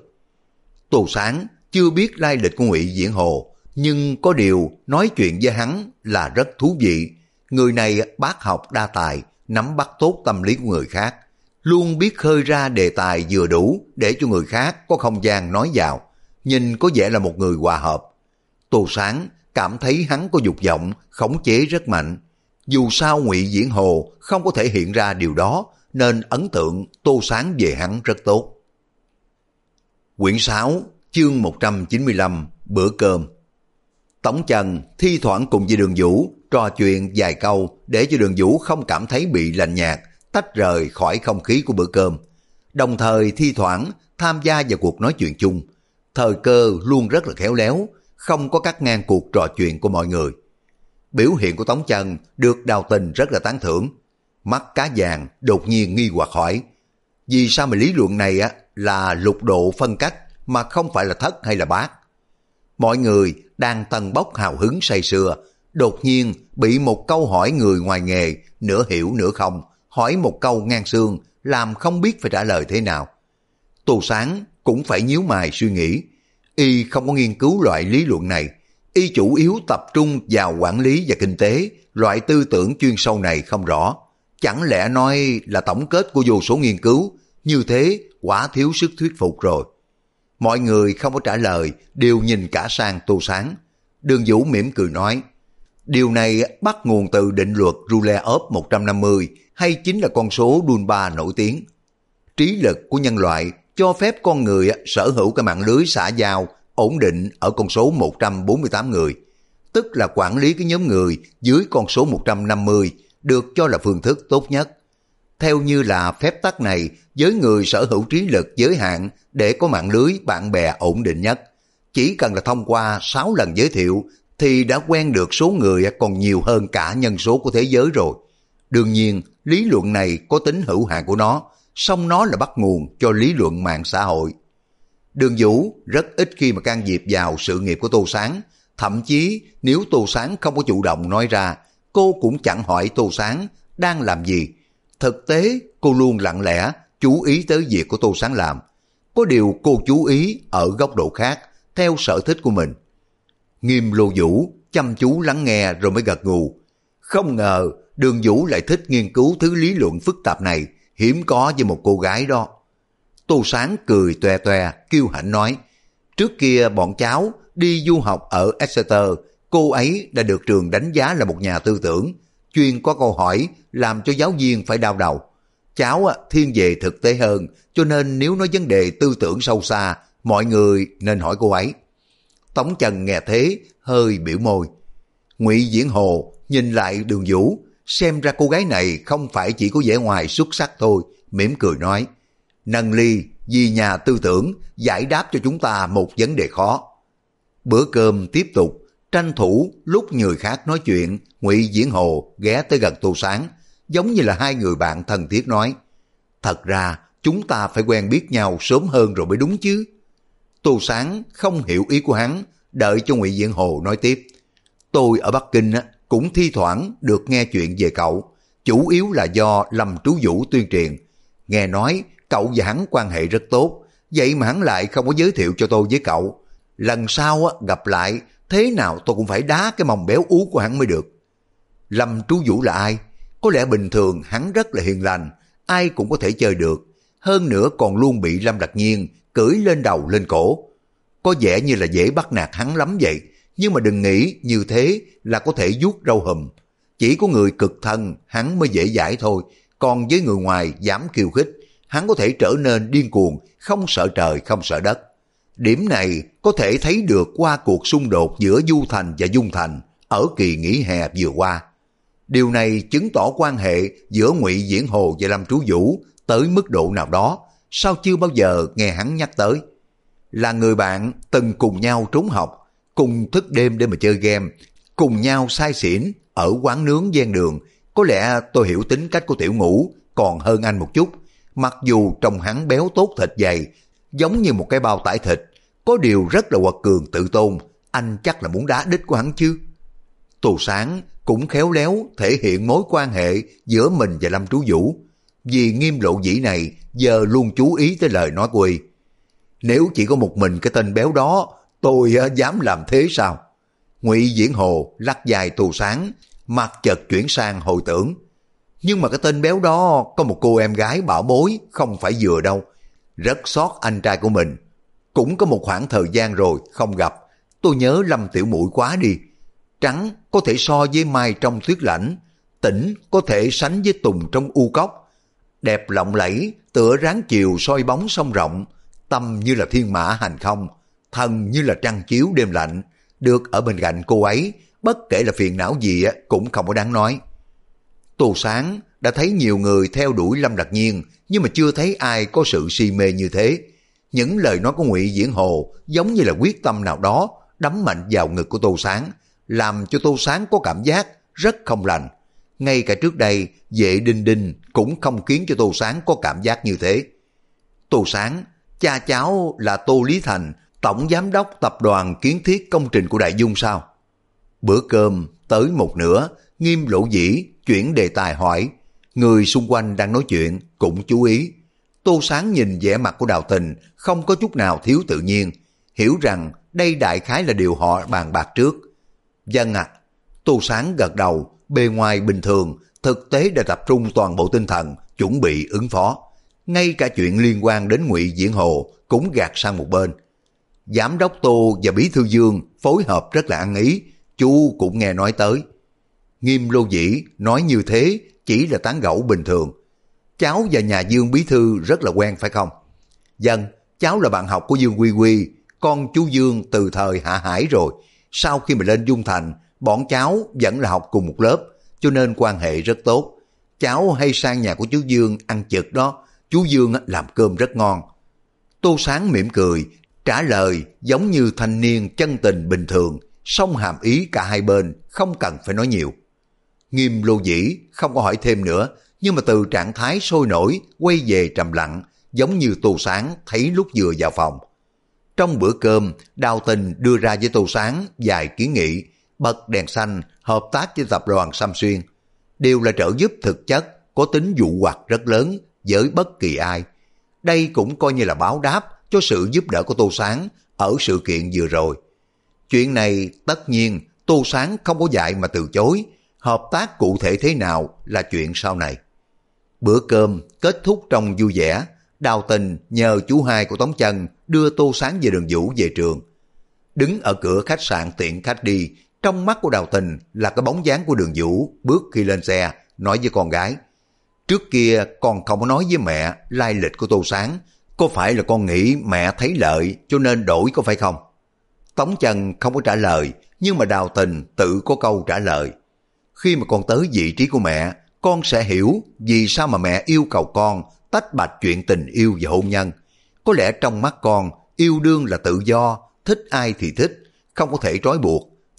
Tô Sáng chưa biết lai lịch của Ngụy Diễn Hồ, nhưng có điều nói chuyện với hắn là rất thú vị. Người này bác học đa tài, nắm bắt tốt tâm lý của người khác, luôn biết khơi ra đề tài vừa đủ để cho người khác có không gian nói vào, nhìn có vẻ là một người hòa hợp. Tô Sáng cảm thấy hắn có dục vọng, khống chế rất mạnh. Dù sao Ngụy Diễn Hồ không có thể hiện ra điều đó, nên ấn tượng Tô Sáng về hắn rất tốt. Quyển 6, chương 195, bữa cơm. Tống Trần thi thoảng cùng với Đường Vũ trò chuyện vài câu để cho Đường Vũ không cảm thấy bị lạnh nhạt, tách rời khỏi không khí của bữa cơm. Đồng thời thi thoảng tham gia vào cuộc nói chuyện chung. Thời cơ luôn rất là khéo léo, không có cắt ngang cuộc trò chuyện của mọi người. Biểu hiện của Tống Trần được Đào Tình rất là tán thưởng. Mắt cá vàng đột nhiên nghi hoặc hỏi, vì sao mà lý luận này là lục độ phân cách mà không phải là thất hay là bát? Mọi người đang tần bốc hào hứng say sưa, đột nhiên bị một câu hỏi người ngoài nghề, nửa hiểu nửa không, hỏi một câu ngang xương, làm không biết phải trả lời thế nào. Tô Sáng cũng phải nhíu mày suy nghĩ, y không có nghiên cứu loại lý luận này, y chủ yếu tập trung vào quản lý và kinh tế, loại tư tưởng chuyên sâu này không rõ. Chẳng lẽ nói là tổng kết của vô số nghiên cứu, như thế quả thiếu sức thuyết phục rồi. Mọi người không có trả lời, đều nhìn cả sang Tô Sáng. Đường Vũ mỉm cười nói, điều này bắt nguồn từ định luật Rule-of 150, hay chính là con số Dunbar nổi tiếng. Trí lực của nhân loại cho phép con người sở hữu cái mạng lưới xã giao ổn định ở con số 148 người, tức là quản lý cái nhóm người dưới con số 150 được cho là phương thức tốt nhất. Theo như là phép tắc này, với người sở hữu trí lực giới hạn để có mạng lưới bạn bè ổn định nhất, chỉ cần là thông qua 6 lần giới thiệu thì đã quen được số người còn nhiều hơn cả nhân số của thế giới rồi. Đương nhiên, lý luận này có tính hữu hạn của nó, song nó là bắt nguồn cho lý luận mạng xã hội. Đường Vũ rất ít khi mà can thiệp vào sự nghiệp của Tô Sáng, thậm chí nếu Tô Sáng không có chủ động nói ra, cô cũng chẳng hỏi Tô Sáng đang làm gì. Thực tế, cô luôn lặng lẽ chú ý tới việc của Tô Sáng làm. Có điều cô chú ý ở góc độ khác, theo sở thích của mình. Nghiêm Lô Vũ chăm chú lắng nghe rồi mới gật gù. Không ngờ Đường Vũ lại thích nghiên cứu thứ lý luận phức tạp này, hiếm có với một cô gái đó. Tô Sáng cười toe toe, kiêu hãnh nói, trước kia bọn cháu đi du học ở Exeter, cô ấy đã được trường đánh giá là một nhà tư tưởng, chuyên có câu hỏi làm cho giáo viên phải đau đầu. Cháu thiên về thực tế hơn, cho nên nếu nói vấn đề tư tưởng sâu xa, mọi người nên hỏi cô ấy. Tống Trần nghe thế, hơi biểu môi. Ngụy Diễn Hồ nhìn lại Đường Vũ, xem ra cô gái này không phải chỉ có vẻ ngoài xuất sắc thôi, mỉm cười nói, nâng ly vì nhà tư tưởng giải đáp cho chúng ta một vấn đề khó. Bữa cơm tiếp tục, tranh thủ lúc người khác nói chuyện, Ngụy Diễn Hồ ghé tới gần Tô Sáng, giống như là hai người bạn thân thiết nói, thật ra chúng ta phải quen biết nhau sớm hơn rồi mới đúng chứ. Tô Sáng không hiểu ý của hắn, đợi cho Ngụy Diễn Hồ nói tiếp. Tôi ở Bắc Kinh cũng thi thoảng được nghe chuyện về cậu, chủ yếu là do Lâm Trú Vũ tuyên truyền. Nghe nói cậu và hắn quan hệ rất tốt, vậy mà hắn lại không có giới thiệu cho tôi với cậu. Lần sau gặp lại, thế nào tôi cũng phải đá cái mông béo ú của hắn mới được. Lâm Trú Vũ là ai? Có lẽ bình thường hắn rất là hiền lành, ai cũng có thể chơi được. Hơn nữa còn luôn bị Lâm Đạc Nhiên cưỡi lên đầu lên cổ. Có vẻ như là dễ bắt nạt hắn lắm vậy, nhưng mà đừng nghĩ như thế là có thể vuốt râu hùm. Chỉ có người cực thân hắn mới dễ dãi thôi, còn với người ngoài dám khiêu khích, hắn có thể trở nên điên cuồng, không sợ trời không sợ đất. Điểm này có thể thấy được qua cuộc xung đột giữa Du Thành và Dung Thành ở kỳ nghỉ hè vừa qua. Điều này chứng tỏ quan hệ giữa Ngụy Diễn Hồ và Lâm Trú Vũ tới mức độ nào đó, sao chưa bao giờ nghe hắn nhắc tới. Là người bạn từng cùng nhau trốn học, cùng thức đêm để mà chơi game, cùng nhau say xỉn ở quán nướng ven đường. Có lẽ tôi hiểu tính cách của Tiểu Ngũ còn hơn anh một chút, mặc dù trông hắn béo tốt thịt dày, giống như một cái bao tải thịt, có điều rất là quật cường tự tôn, anh chắc là muốn đá đít của hắn chứ. Tô Sáng cũng khéo léo thể hiện mối quan hệ giữa mình và Lâm Trú Vũ, vì Nghiêm Lộ Vĩ này giờ luôn chú ý tới lời nói của y. Nếu chỉ có một mình cái tên béo đó, tôi dám làm thế sao? Ngụy Diễn Hồ lắc dài Tô Sáng, mặt chợt chuyển sang hồi tưởng. Nhưng mà cái tên béo đó có một cô em gái bảo bối, không phải vừa đâu. Rất xót anh trai của mình. Cũng có một khoảng thời gian rồi không gặp, tôi nhớ Lâm tiểu muội quá đi. Trắng có thể so với Mai trong Tuyết Lãnh, Tĩnh có thể sánh với Tùng trong U Cốc. Đẹp lộng lẫy, tựa ráng chiều soi bóng sông rộng, tâm như là thiên mã hành không, thần như là trăng chiếu đêm lạnh. Được ở bên cạnh cô ấy, bất kể là phiền não gì cũng không có đáng nói. Tô Sáng đã thấy nhiều người theo đuổi Lâm Đạc Nhiên, nhưng mà chưa thấy ai có sự si mê như thế. Những lời nói của Ngụy Diễn Hồ giống như là quyết tâm nào đó đấm mạnh vào ngực của Tô Sáng, làm cho Tô Sáng có cảm giác rất không lành. Ngay cả trước đây, Vệ Đinh Đinh cũng không khiến cho Tô Sáng có cảm giác như thế. Tô Sáng, cha cháu là Tô Lý Thành, tổng giám đốc tập đoàn kiến thiết công trình của Đại Dung sao? Bữa cơm tới một nửa, Nghiêm Lộ Vĩ chuyển đề tài hỏi. Người xung quanh đang nói chuyện cũng chú ý. Tô Sáng nhìn vẻ mặt của Đào Tình không có chút nào thiếu tự nhiên, hiểu rằng đây đại khái là điều họ bàn bạc trước. Vâng ạ. Tô Sáng gật đầu, bề ngoài bình thường, thực tế đã tập trung toàn bộ tinh thần chuẩn bị ứng phó. Ngay cả chuyện liên quan đến Ngụy Diễn Hồ cũng gạt sang một bên. Giám đốc Tô và Bí thư Dương phối hợp rất là ăn ý, chú cũng nghe nói tới. Nghiêm Lô Vĩ nói như thế chỉ là tán gẫu bình thường. Cháu và nhà Dương Bí thư rất là quen phải không? Vâng, cháu là bạn học của Dương Quy Quy, con chú Dương từ thời Hạ Hải rồi. Sau khi mà lên Dung Thành, bọn cháu vẫn là học cùng một lớp, cho nên quan hệ rất tốt. Cháu hay sang nhà của chú Dương ăn trực đó, chú Dương làm cơm rất ngon. Tô Sáng mỉm cười, trả lời giống như thanh niên chân tình bình thường, song hàm ý cả hai bên, không cần phải nói nhiều. Nghiêm Lô Vĩ không có hỏi thêm nữa, nhưng mà từ trạng thái sôi nổi quay về trầm lặng, giống như Tô Sáng thấy lúc vừa vào phòng. Trong bữa cơm, Đào Tình đưa ra với Tô Sáng vài kiến nghị, bật đèn xanh, hợp tác với tập đoàn Sam Xuyên. Đều là trợ giúp thực chất, có tính dụ hoặc rất lớn với bất kỳ ai. Đây cũng coi như là báo đáp cho sự giúp đỡ của Tô Sáng ở sự kiện vừa rồi. Chuyện này tất nhiên Tô Sáng không có dạy mà từ chối, hợp tác cụ thể thế nào là chuyện sau này. Bữa cơm kết thúc trong vui vẻ, Đào Tình nhờ chú hai của Tống Chân đưa Tô Sáng về Đường Vũ về trường. Đứng ở cửa khách sạn tiện khách đi, trong mắt của Đào Tình là cái bóng dáng của Đường Vũ bước khi lên xe, nói với con gái. Trước kia con không có nói với mẹ lai lịch của Tô Sáng, có phải là con nghĩ mẹ thấy lợi cho nên đổi có phải không? Tống Chân không có trả lời, nhưng mà Đào Tình tự có câu trả lời. Khi mà con tới vị trí của mẹ, con sẽ hiểu vì sao mà mẹ yêu cầu con tách bạch chuyện tình yêu và hôn nhân. Có lẽ trong mắt con, yêu đương là tự do, thích ai thì thích, không có thể trói buộc.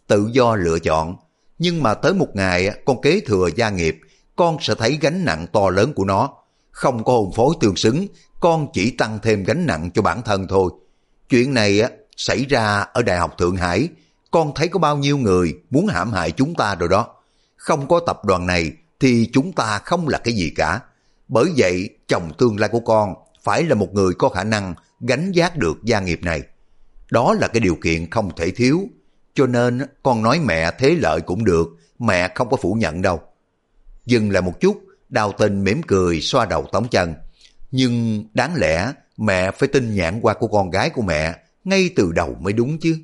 tự do lựa chọn. Nhưng mà tới một ngày con kế thừa gia nghiệp, con sẽ thấy gánh nặng to lớn của nó. Không có hôn phối tương xứng, con chỉ tăng thêm gánh nặng cho bản thân thôi. Chuyện này xảy ra ở Đại học Thượng Hải, con thấy có bao nhiêu người muốn hãm hại chúng ta rồi đó. Không có tập đoàn này thì chúng ta không là cái gì cả. Bởi vậy chồng tương lai của con phải là một người có khả năng gánh vác được gia nghiệp này. Đó là cái điều kiện không thể thiếu. Cho nên con nói mẹ thế lợi cũng được, mẹ không có phủ nhận đâu. Dừng lại một chút, Đào Tình mỉm cười xoa đầu Tống Chân. Nhưng đáng lẽ mẹ phải tin nhãn quan của con gái của mẹ ngay từ đầu mới đúng chứ.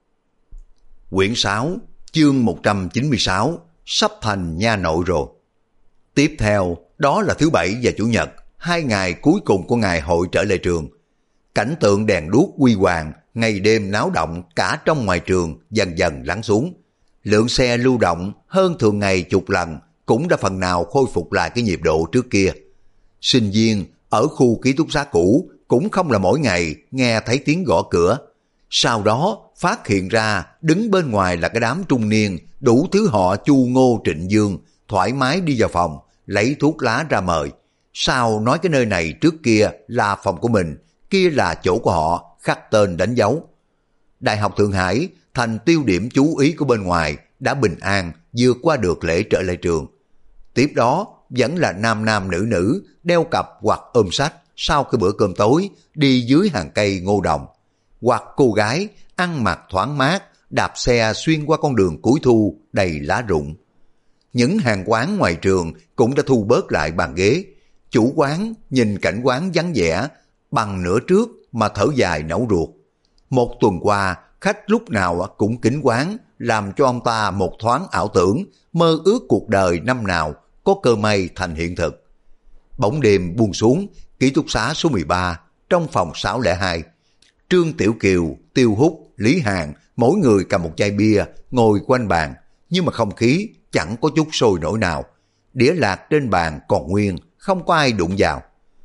Quyển 6, chương 196, sắp thành nha nội rồi. Tiếp theo, đó là thứ Bảy và Chủ nhật, 2 ngày cuối cùng của ngày hội trở lại trường. Cảnh tượng đèn đuốc huy hoàng, ngày đêm náo động cả trong ngoài trường dần dần lắng xuống. Lượng xe lưu động hơn thường ngày chục lần cũng đã phần nào khôi phục lại cái nhịp độ trước kia. Sinh viên ở khu ký túc xá cũ cũng không là mỗi ngày nghe thấy tiếng gõ cửa. Sau đó phát hiện ra đứng bên ngoài là cái đám trung niên đủ thứ họ Chu Ngô Trịnh Dương, thoải mái đi vào phòng, lấy thuốc lá ra mời. Sao nói cái nơi này trước kia là phòng của mình, kia là chỗ của họ, khắc tên đánh dấu. Đại học Thượng Hải thành tiêu điểm chú ý của bên ngoài, đã bình an vượt qua được lễ trở lại trường. Tiếp đó vẫn là nam nam nữ nữ đeo cặp hoặc ôm sách sau cái bữa cơm tối đi dưới hàng cây ngô đồng, hoặc cô gái ăn mặc thoáng mát đạp xe xuyên qua con đường cuối thu đầy lá rụng. Những hàng quán ngoài trường cũng đã thu bớt lại bàn ghế. Chủ quán nhìn cảnh quán vắng vẻ bằng nửa trước mà thở dài nẫu ruột. Một tuần qua, khách lúc nào cũng kín quán, làm cho ông ta một thoáng ảo tưởng, mơ ước cuộc đời năm nào có cơ may thành hiện thực. Bóng đêm buông xuống, ký túc xá số 13, trong phòng 602. Trương Tiểu Kiều, Tiêu Húc, Lý Hàn, mỗi người cầm một chai bia, ngồi quanh bàn, nhưng mà không khí chẳng có chút sôi nổi nào. Đĩa lạc trên bàn còn nguyên, không có ai đụng vào.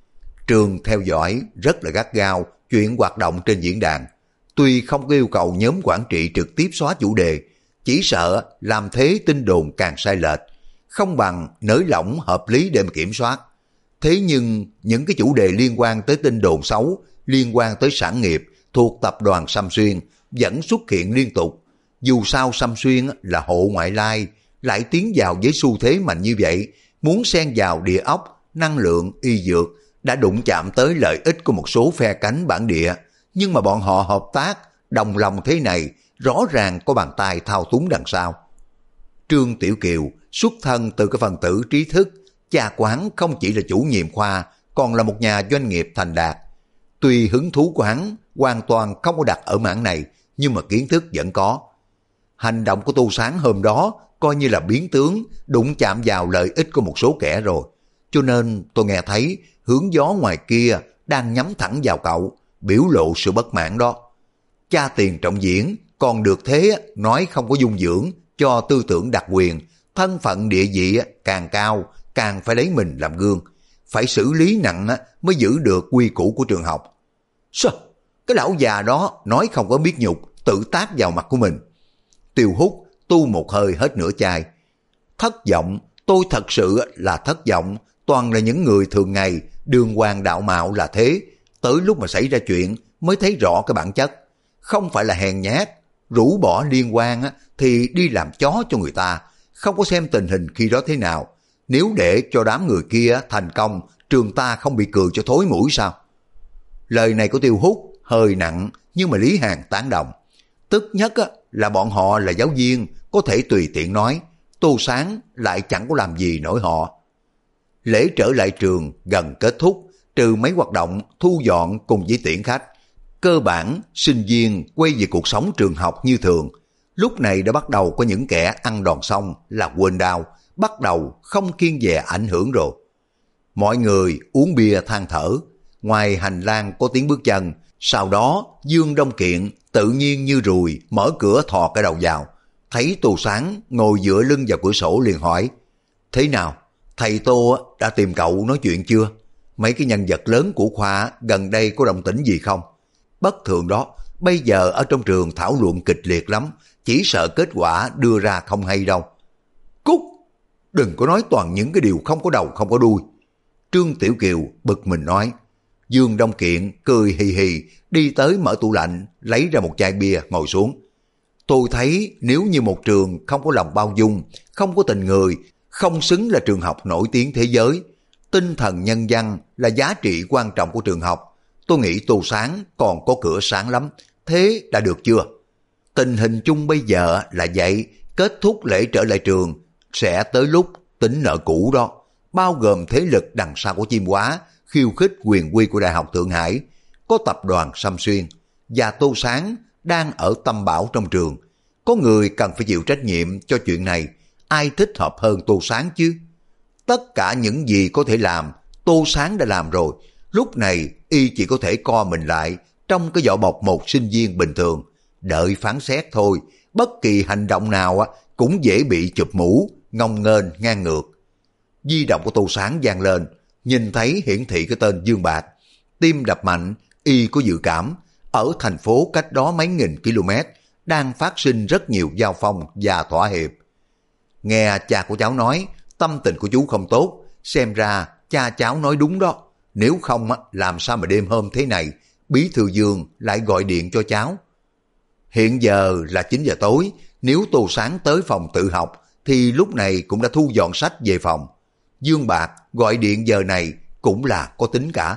Trường theo dõi rất là gắt gao chuyện hoạt động trên diễn đàn. Tuy không có yêu cầu nhóm quản trị trực tiếp xóa chủ đề, chỉ sợ làm thế tin đồn càng sai lệch, không bằng nới lỏng hợp lý để mà kiểm soát. Thế nhưng những cái chủ đề liên quan tới tin đồn xấu, liên quan tới sản nghiệp thuộc tập đoàn Sâm Xuyên vẫn xuất hiện liên tục. Dù sao Sâm Xuyên là hộ ngoại lai, lại tiến vào với xu thế mạnh như vậy, muốn xen vào địa ốc, năng lượng, y dược, đã đụng chạm tới lợi ích của một số phe cánh bản địa. Nhưng mà bọn họ hợp tác, đồng lòng thế này, rõ ràng có bàn tay thao túng đằng sau. Trương Tiểu Kiều xuất thân từ cái phần tử trí thức, cha quán không chỉ là chủ nhiệm khoa, còn là một nhà doanh nghiệp thành đạt. Tuy hứng thú của hắn hoàn toàn không có đặt ở mảng này, nhưng mà kiến thức vẫn có. Hành động của Tô Sáng hôm đó coi như là biến tướng, đụng chạm vào lợi ích của một số kẻ rồi. Cho nên tôi nghe thấy hướng gió ngoài kia đang nhắm thẳng vào cậu, biểu lộ sự bất mãn đó. Cha tiền trọng diễn, còn được thế nói không có dung dưỡng cho tư tưởng đặc quyền, thân phận địa vị càng cao, càng phải lấy mình làm gương, phải xử lý nặng mới giữ được quy củ của trường học. Sao? Cái lão già đó nói không có biết nhục, tự tát vào mặt của mình. Tiêu Húc tu một hơi hết nửa chai. Thất vọng, tôi thật sự là thất vọng, toàn là những người thường ngày, đường hoàng đạo mạo là thế, tới lúc mà xảy ra chuyện mới thấy rõ cái bản chất. Không phải là hèn nhát, rũ bỏ liên quan thì đi làm chó cho người ta, không có xem tình hình khi đó thế nào. Nếu để cho đám người kia thành công, trường ta không bị cười cho thối mũi sao? Lời này của Tiêu Húc hơi nặng, nhưng mà Lý Hàn tán đồng. Tức nhất là bọn họ là giáo viên, có thể tùy tiện nói, Tô Sáng lại chẳng có làm gì nổi họ. Lễ trở lại trường gần kết thúc, trừ mấy hoạt động thu dọn cùng với tiễn khách, cơ bản sinh viên quay về cuộc sống trường học như thường. Lúc này đã bắt đầu có những kẻ ăn đòn xong là quên đau, bắt đầu không kiêng dè ảnh hưởng rồi. Mọi người uống bia than thở, ngoài hành lang có tiếng bước chân, sau đó Dương Đông Kiện tự nhiên như ruồi mở cửa thò cái đầu vào, thấy Tô Sáng ngồi dựa lưng vào cửa sổ liền hỏi: thế nào, thầy Tô đã tìm cậu nói chuyện chưa? Mấy cái nhân vật lớn của khoa gần đây có động tĩnh gì không? Bất thường đó, Bây giờ ở trong trường thảo luận kịch liệt lắm, chỉ sợ kết quả đưa ra không hay đâu. Cút! Đừng có nói toàn những cái điều không có đầu không có đuôi. Trương Tiểu Kiều bực mình nói. Dương Đông Kiện cười hì hì đi tới mở tủ lạnh, lấy ra một chai bia ngồi xuống. Tôi thấy nếu như một trường không có lòng bao dung, không có tình người, không xứng là trường học nổi tiếng thế giới. Tinh thần nhân văn là giá trị quan trọng của trường học. Tôi nghĩ Tô Sáng còn có cửa sáng lắm, thế đã được chưa? Tình hình chung bây giờ là vậy, kết thúc lễ trở lại trường, sẽ tới lúc tính nợ cũ đó, bao gồm thế lực đằng sau của Chiêm Hóa, khiêu khích quyền uy của Đại học Thượng Hải, có tập đoàn Sâm Xuyên, và Tô Sáng đang ở tâm bảo trong trường. Có người cần phải chịu trách nhiệm cho chuyện này, ai thích hợp hơn Tô Sáng chứ? Tất cả những gì có thể làm, Tô Sáng đã làm rồi. Lúc này y chỉ có thể co mình lại trong cái vỏ bọc một sinh viên bình thường, đợi phán xét thôi. Bất kỳ hành động nào cũng dễ bị chụp mũ, ngông nghênh ngang ngược. Di động của Tô Sáng vang lên, nhìn thấy hiển thị cái tên Dương Bạc. Tim đập mạnh, y có dự cảm, ở thành phố cách đó mấy nghìn km, đang phát sinh rất nhiều giao phong và thỏa hiệp. Nghe cha của cháu nói, tâm tình của chú không tốt, xem ra cha cháu nói đúng đó. Nếu không làm sao mà đêm hôm thế này, Bí thư Dương lại gọi điện cho cháu. Hiện giờ là 9 giờ tối, nếu Tô Sáng tới phòng tự học, thì lúc này cũng đã thu dọn sách về phòng. Dương Bạc gọi điện giờ này cũng là có tính cả.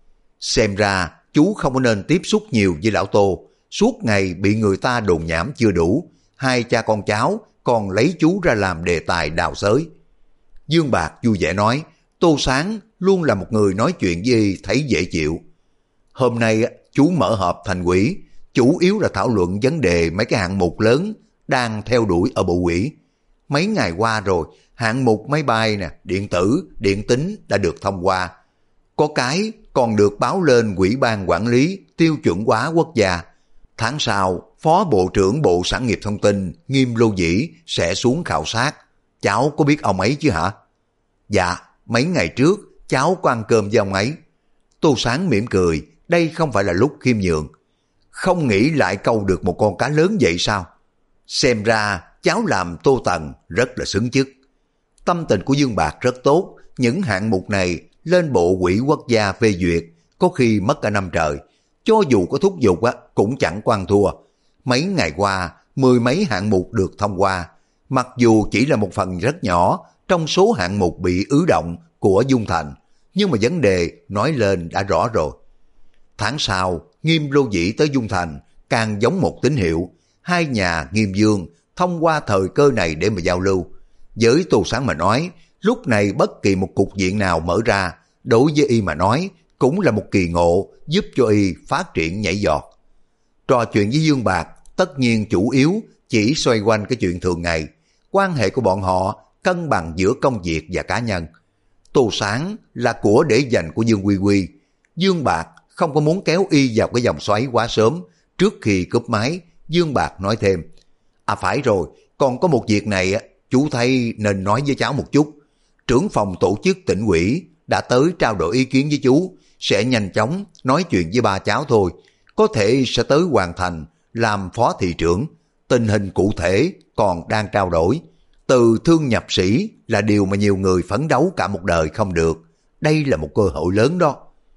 Xem ra chú không có nên tiếp xúc nhiều với lão Tô, suốt ngày bị người ta đồn nhảm chưa đủ, hai cha con cháu còn lấy chú ra làm đề tài đào xới. Dương Bạc vui vẻ nói, Tô Sáng luôn là một người nói chuyện với thấy dễ chịu. Hôm nay chú mở họp thành ủy, chủ yếu là thảo luận vấn đề mấy cái hạng mục lớn đang theo đuổi ở bộ ủy. Mấy ngày qua rồi, hạng mục máy bay nè, điện tử, điện tính đã được thông qua. Có cái còn được báo lên Ủy ban Quản lý Tiêu chuẩn hóa quốc gia. Tháng sau, Phó Bộ trưởng Bộ Sản nghiệp Thông tin Nghiêm Lô Dĩ sẽ xuống khảo sát. Cháu có biết ông ấy chứ hả? Dạ, mấy ngày trước cháu có ăn cơm với ông ấy. Tô Sáng mỉm cười, đây không phải là lúc khiêm nhường. Không nghĩ lại câu được một con cá lớn vậy sao? Xem ra cháu làm Tô Tần rất là xứng chức. Tâm tình của Dương Bạc rất tốt, những hạng mục này lên Bộ Ủy quốc gia phê duyệt, có khi mất cả năm trời. Cho dù có thúc giục cũng chẳng quan thua. Mấy ngày qua, 10 mấy hạng mục được thông qua, mặc dù chỉ là một phần rất nhỏ trong số hạng mục bị ứ động của Dung Thành, nhưng mà vấn đề nói lên đã rõ rồi. Tháng sau, Nghiêm Lô Dĩ tới Dung Thành càng giống một tín hiệu, hai nhà Nghiêm Dương thông qua thời cơ này để mà giao lưu. Với Tô Sáng mà nói, lúc này bất kỳ một cục diện nào mở ra, đối với y mà nói, cũng là một kỳ ngộ giúp cho y phát triển nhảy giọt. Trò chuyện với Dương Bạc tất nhiên chủ yếu chỉ xoay quanh cái chuyện thường ngày, quan hệ của bọn họ cân bằng giữa công việc và cá nhân. Tô Sáng là của để dành của Dương Quy Quy. Dương Bạc không có muốn kéo y vào cái vòng xoáy quá sớm. Trước khi cúp máy, Dương Bạc nói thêm, phải rồi, còn có một việc này chú thấy nên nói với cháu một chút. Trưởng phòng tổ chức tỉnh ủy đã tới trao đổi ý kiến với chú, sẽ nhanh chóng nói chuyện với ba cháu thôi, có thể sẽ tới hoàn thành làm phó thị trưởng. Tình hình cụ thể còn đang trao đổi. Từ thương nhập sĩ là điều mà nhiều người phấn đấu cả một đời không được. Đây là một cơ hội lớn đó.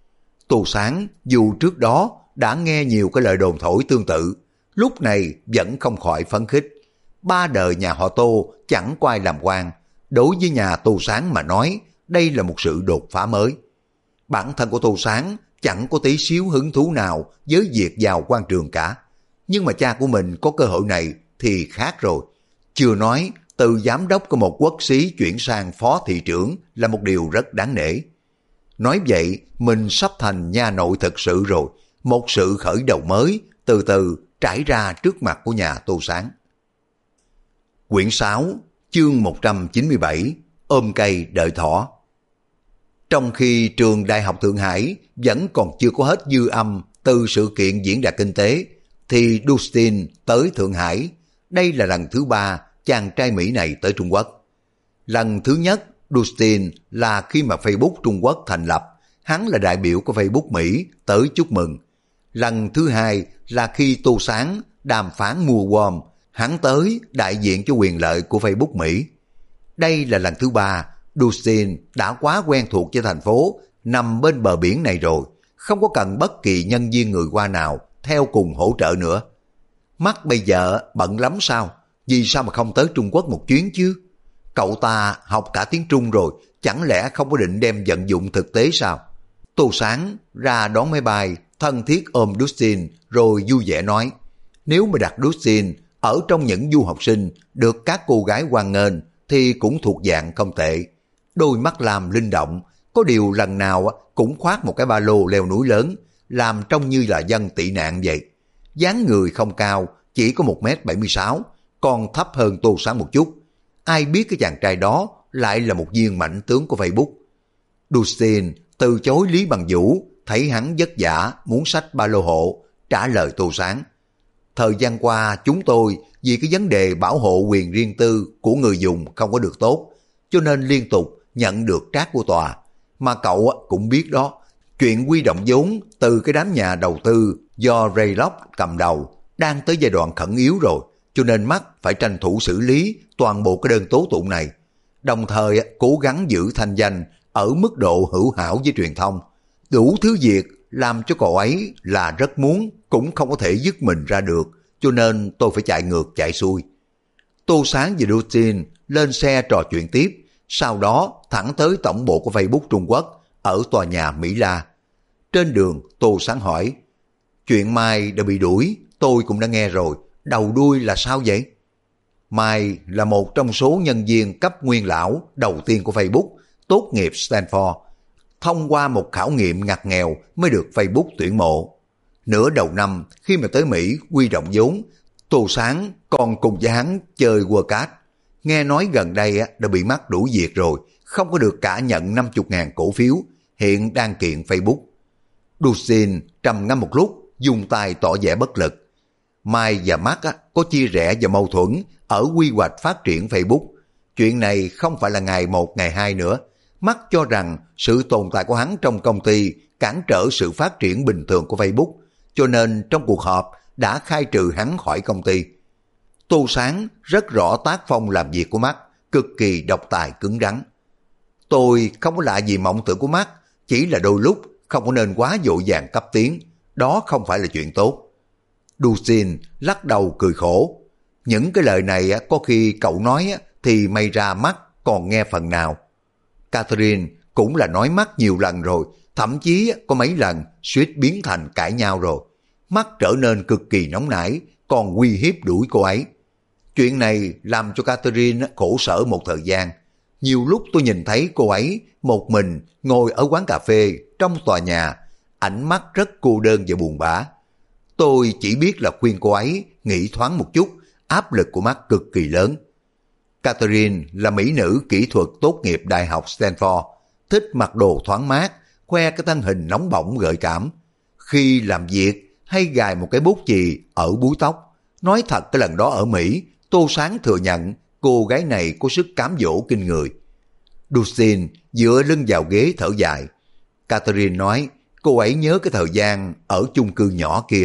Tô Sáng dù trước đó đã nghe nhiều cái lời đồn thổi tương tự, lúc này vẫn không khỏi phấn khích. Ba đời nhà họ Tô chẳng có ai làm quan. Đối với nhà Tô Sáng mà nói, đây là một sự đột phá mới. Bản thân của Tô Sáng chẳng có tí xíu hứng thú nào với việc vào quan trường cả. Nhưng mà cha của mình có cơ hội này thì khác rồi. Chưa nói, từ giám đốc của một quốc xí chuyển sang phó thị trưởng là một điều rất đáng nể. Nói vậy, mình sắp thành nha nội thực sự rồi. Một sự khởi đầu mới, từ từ trải ra trước mặt của nhà Tô Sáng. Quyển 6, chương 197, ôm cây đợi thỏ. Trong khi trường Đại học Thượng Hải vẫn còn chưa có hết dư âm từ sự kiện diễn đàn kinh tế, thì Dustin tới Thượng Hải. Đây là lần thứ 3 chàng trai Mỹ này tới Trung Quốc. Lần thứ nhất, Dustin là khi mà Facebook Trung Quốc thành lập, hắn là đại biểu của Facebook Mỹ tới chúc mừng. Lần thứ hai là khi Tô Sáng đàm phán mua Worm, hắn tới đại diện cho quyền lợi của Facebook Mỹ. Đây là lần thứ ba, Dustin đã quá quen thuộc với thành phố nằm bên bờ biển này rồi, không có cần bất kỳ nhân viên người Hoa nào theo cùng hỗ trợ nữa. Mắt bây giờ bận lắm sao? Vì sao mà không tới Trung Quốc một chuyến chứ? Cậu ta học cả tiếng Trung rồi, chẳng lẽ không có định đem vận dụng thực tế sao? Tô Sáng ra đón máy bay, thân thiết ôm Dustin rồi vui vẻ nói, nếu mà đặt Dustin ở trong những du học sinh được các cô gái hoan nghênh thì cũng thuộc dạng không tệ. Đôi mắt làm linh động, có điều lần nào cũng khoác một cái ba lô leo núi lớn, làm trông như là dân tị nạn vậy. Dáng người không cao, chỉ có 1m76, còn thấp hơn Tô Sáng một chút. Ai biết cái chàng trai đó lại là một viên mãnh tướng của Facebook. Dustin từ chối Lý Bằng Vũ, thấy hắn vất vả muốn xách ba lô hộ, trả lời Tô Sáng. Thời gian qua chúng tôi vì cái vấn đề bảo hộ quyền riêng tư của người dùng không có được tốt, cho nên liên tục nhận được trác của tòa. Mà cậu cũng biết đó, chuyện huy động vốn từ cái đám nhà đầu tư do Ray Locke cầm đầu đang tới giai đoạn khẩn yếu rồi, cho nên mắt phải tranh thủ xử lý toàn bộ cái đơn tố tụng này, đồng thời cố gắng giữ thanh danh ở mức độ hữu hảo với truyền thông. Đủ thứ việc làm cho cậu ấy là rất muốn cũng không có thể dứt mình ra được, cho nên tôi phải chạy ngược chạy xuôi. Tô Sáng và Dustin lên xe trò chuyện tiếp, sau đó thẳng tới tổng bộ của Facebook Trung Quốc ở tòa nhà Mỹ La. Trên đường Tô Sáng hỏi, chuyện Mai đã bị đuổi tôi cũng đã nghe rồi, đầu đuôi là sao vậy? Mai là một trong số nhân viên cấp nguyên lão đầu tiên của Facebook, tốt nghiệp Stanford, thông qua một khảo nghiệm ngặt nghèo mới được Facebook tuyển mộ. Nửa đầu năm khi mà tới Mỹ huy động vốn, Tô Sáng còn cùng với hắn chơi WordCat. Nghe nói gần đây đã bị mắt đuổi việc rồi, không có được cả nhận 50.000 cổ phiếu, hiện đang kiện Facebook. Dustin trầm ngâm một lúc, dùng tay tỏ vẻ bất lực. Mai và mắt có chia rẽ và mâu thuẫn ở quy hoạch phát triển Facebook. Chuyện này không phải là ngày một ngày hai nữa. Mắt cho rằng sự tồn tại của hắn trong công ty cản trở sự phát triển bình thường của Facebook, cho nên trong cuộc họp đã khai trừ hắn khỏi công ty. Tô Sáng rất rõ tác phong làm việc của mắt, cực kỳ độc tài cứng rắn. Tôi không có lạ gì mộng tưởng của mắt, chỉ là đôi lúc không có nên quá vội vàng cấp tiến, đó không phải là chuyện tốt. Dustin lắc đầu cười khổ. Những cái lời này có khi cậu nói thì may ra mắt còn nghe phần nào. Catherine cũng là nói mắt nhiều lần rồi, thậm chí có mấy lần suýt biến thành cãi nhau rồi. Mắt trở nên cực kỳ nóng nảy, còn uy hiếp đuổi cô ấy. Chuyện này làm cho Catherine khổ sở một thời gian. Nhiều lúc tôi nhìn thấy cô ấy một mình ngồi ở quán cà phê trong tòa nhà, ánh mắt rất cô đơn và buồn bã. Tôi chỉ biết là khuyên cô ấy nghĩ thoáng một chút, áp lực của mắt cực kỳ lớn. Catherine là mỹ nữ kỹ thuật tốt nghiệp Đại học Stanford, thích mặc đồ thoáng mát, khoe cái thân hình nóng bỏng gợi cảm. Khi làm việc hay gài một cái bút chì ở búi tóc. Nói thật cái lần đó ở Mỹ, Tô Sáng thừa nhận cô gái này có sức cám dỗ kinh người. Dustin dựa lưng vào ghế thở dài. Catherine nói cô ấy nhớ cái thời gian ở chung cư nhỏ kia.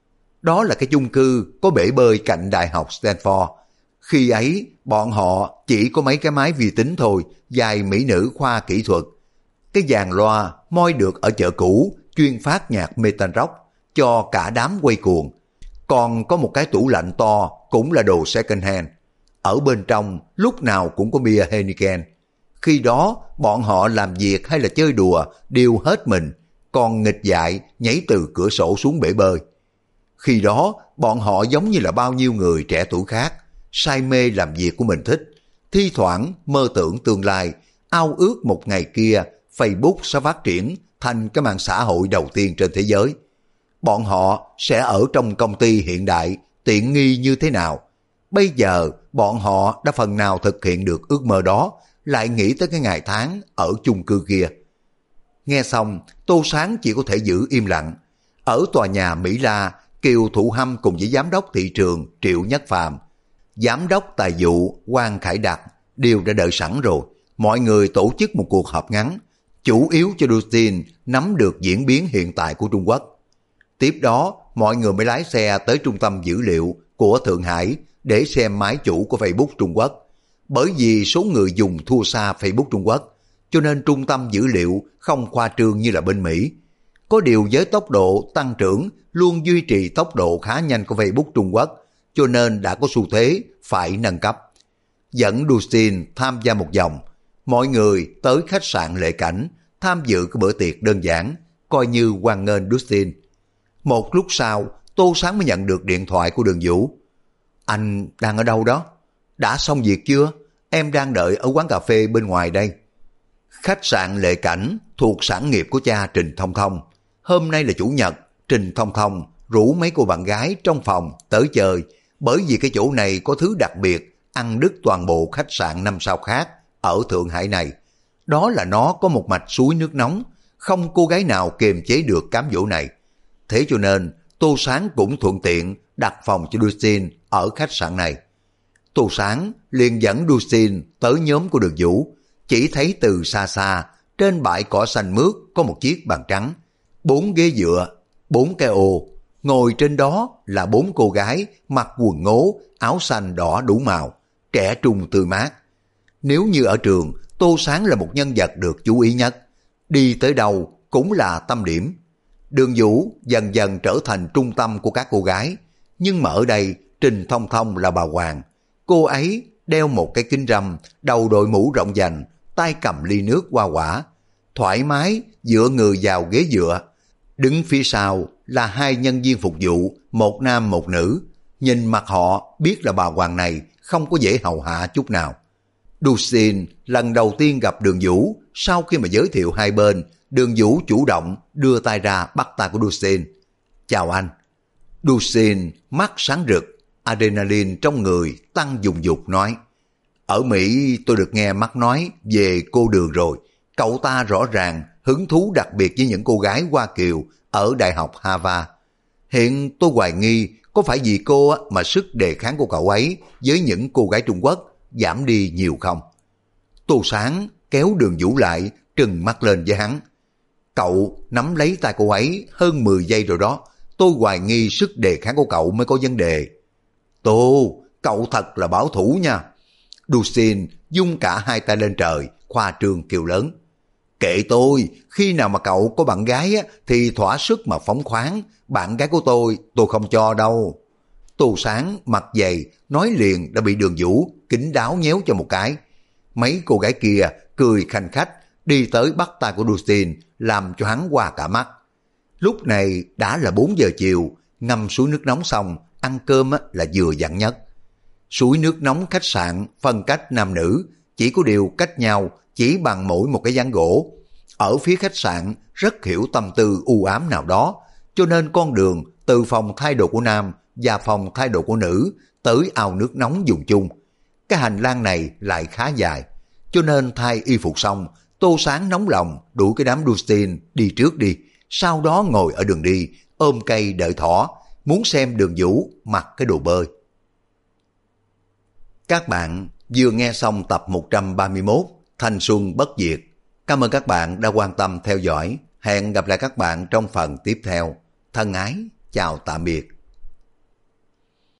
Đó là cái chung cư có bể bơi cạnh Đại học Stanford. Khi ấy, bọn họ chỉ có mấy cái máy vi tính thôi, vài mỹ nữ khoa kỹ thuật. Cái dàn loa moi được ở chợ cũ, chuyên phát nhạc metal rock cho cả đám quay cuồng. Còn có một cái tủ lạnh to, cũng là đồ second hand. Ở bên trong, lúc nào cũng có bia Heineken. Khi đó, bọn họ làm việc hay là chơi đùa, đều hết mình, còn nghịch dại nhảy từ cửa sổ xuống bể bơi. Khi đó, bọn họ giống như là bao nhiêu người trẻ tuổi khác, say mê làm việc của mình thích, thi thoảng mơ tưởng tương lai, ao ước một ngày kia Facebook sẽ phát triển thành cái mạng xã hội đầu tiên trên thế giới. Bọn họ sẽ ở trong công ty hiện đại, tiện nghi như thế nào. Bây giờ bọn họ đã phần nào thực hiện được ước mơ đó, lại nghĩ tới cái ngày tháng ở chung cư kia. Nghe xong, Tô Sáng chỉ có thể giữ im lặng. Ở tòa nhà Mỹ La, Kiều Thụ Hâm cùng với giám đốc thị trường Triệu Nhất Phàm, giám đốc tài vụ Quang Khải Đạt đều đã đợi sẵn rồi. Mọi người tổ chức một cuộc họp ngắn, chủ yếu cho Dustin nắm được diễn biến hiện tại của Trung Quốc. Tiếp đó, mọi người mới lái xe tới trung tâm dữ liệu của Thượng Hải để xem máy chủ của Facebook Trung Quốc. Bởi vì số người dùng thua xa Facebook Trung Quốc, cho nên trung tâm dữ liệu không khoa trương như là bên Mỹ. Có điều với tốc độ tăng trưởng luôn duy trì tốc độ khá nhanh của Facebook Trung Quốc, cho nên đã có xu thế phải nâng cấp. Dẫn Dustin tham gia một vòng, mọi người tới khách sạn Lệ Cảnh tham dự cái bữa tiệc đơn giản, coi như hoan nghênh Dustin. Một lúc sau, Tô Sáng mới nhận được điện thoại của Đường Vũ. Anh đang ở đâu đó? Đã xong việc chưa? Em đang đợi ở quán cà phê bên ngoài đây. Khách sạn Lệ Cảnh thuộc sản nghiệp của cha Trình Thông Thông. Hôm nay là chủ nhật, Trình Thông Thông rủ mấy cô bạn gái trong phòng tới chơi, bởi vì cái chỗ này có thứ đặc biệt ăn đứt toàn bộ khách sạn 5 sao khác ở Thượng Hải này. Đó là nó có một mạch suối nước nóng, không cô gái nào kiềm chế được cám dỗ này. Thế cho nên Tô Sáng cũng thuận tiện đặt phòng cho Dustin ở khách sạn này. Tô Sáng liền dẫn Dustin tới nhóm của Đường Vũ, chỉ thấy từ xa xa trên bãi cỏ xanh mướt có một chiếc bàn trắng, 4 ghế dựa, 4 cái ô, ngồi trên đó là 4 cô gái mặc quần ngố, áo xanh đỏ đủ màu, trẻ trung tươi mát. Nếu như ở trường, Tô Sáng là một nhân vật được chú ý nhất, đi tới đâu cũng là tâm điểm. Đường Vũ dần dần trở thành trung tâm của các cô gái, nhưng mà ở đây Trình Thông Thông là bà hoàng. Cô ấy đeo một cái kính râm, đầu đội mũ rộng vành, tay cầm ly nước hoa quả, thoải mái dựa người vào ghế dựa. Đứng phía sau là 2 nhân viên phục vụ, một nam một nữ. Nhìn mặt họ biết là bà hoàng này không có dễ hầu hạ chút nào. Dustin lần đầu tiên gặp Đường Vũ, sau khi mà giới thiệu hai bên, Đường Vũ chủ động đưa tay ra bắt tay của Dustin. Chào anh. Dustin mắt sáng rực, adrenaline trong người tăng dùng dục nói. Ở Mỹ tôi được nghe mắt nói về cô Đường rồi. Cậu ta rõ ràng hứng thú đặc biệt với những cô gái Hoa Kiều ở Đại học Harvard. Hiện tôi hoài nghi có phải vì cô mà sức đề kháng của cậu ấy với những cô gái Trung Quốc giảm đi nhiều không? Tô Sáng kéo Đường Vũ lại, trừng mắt lên với hắn. Cậu nắm lấy tay cô ấy hơn 10 giây rồi đó. Tôi hoài nghi sức đề kháng của cậu mới có vấn đề. Tô, cậu thật là bảo thủ nha. Dustin dung cả hai tay lên trời, khoa trương kêu lớn. Kệ tôi, khi nào mà cậu có bạn gái thì thỏa sức mà phóng khoáng. Bạn gái của tôi không cho đâu. Tô Sáng mặt dày, nói liền đã bị Đường Vũ kín đáo nhéo cho một cái. Mấy cô gái kia cười khanh khách, đi tới bắt tay của Dustin, làm cho hắn hoa cả mắt. Lúc này đã là 4 giờ chiều, ngâm suối nước nóng xong, ăn cơm là vừa dặn nhất. Suối nước nóng khách sạn phân cách nam nữ, chỉ có điều cách nhau chỉ bằng mỗi một cái ván gỗ. Ở phía khách sạn rất hiểu tâm tư u ám nào đó, cho nên con đường từ phòng thay đồ của nam và phòng thay đồ của nữ tới ao nước nóng dùng chung. Cái hành lang này lại khá dài, cho nên thay y phục xong, Tô Sáng nóng lòng đuổi cái đám Dustin đi trước đi, sau đó ngồi ở đường đi, ôm cây đợi thỏ, muốn xem Đường Vũ mặc cái đồ bơi. Các bạn vừa nghe xong tập 131 Thanh Xuân Bất Diệt. Cảm ơn các bạn đã quan tâm theo dõi. Hẹn gặp lại các bạn trong phần tiếp theo. Thân ái, chào tạm biệt.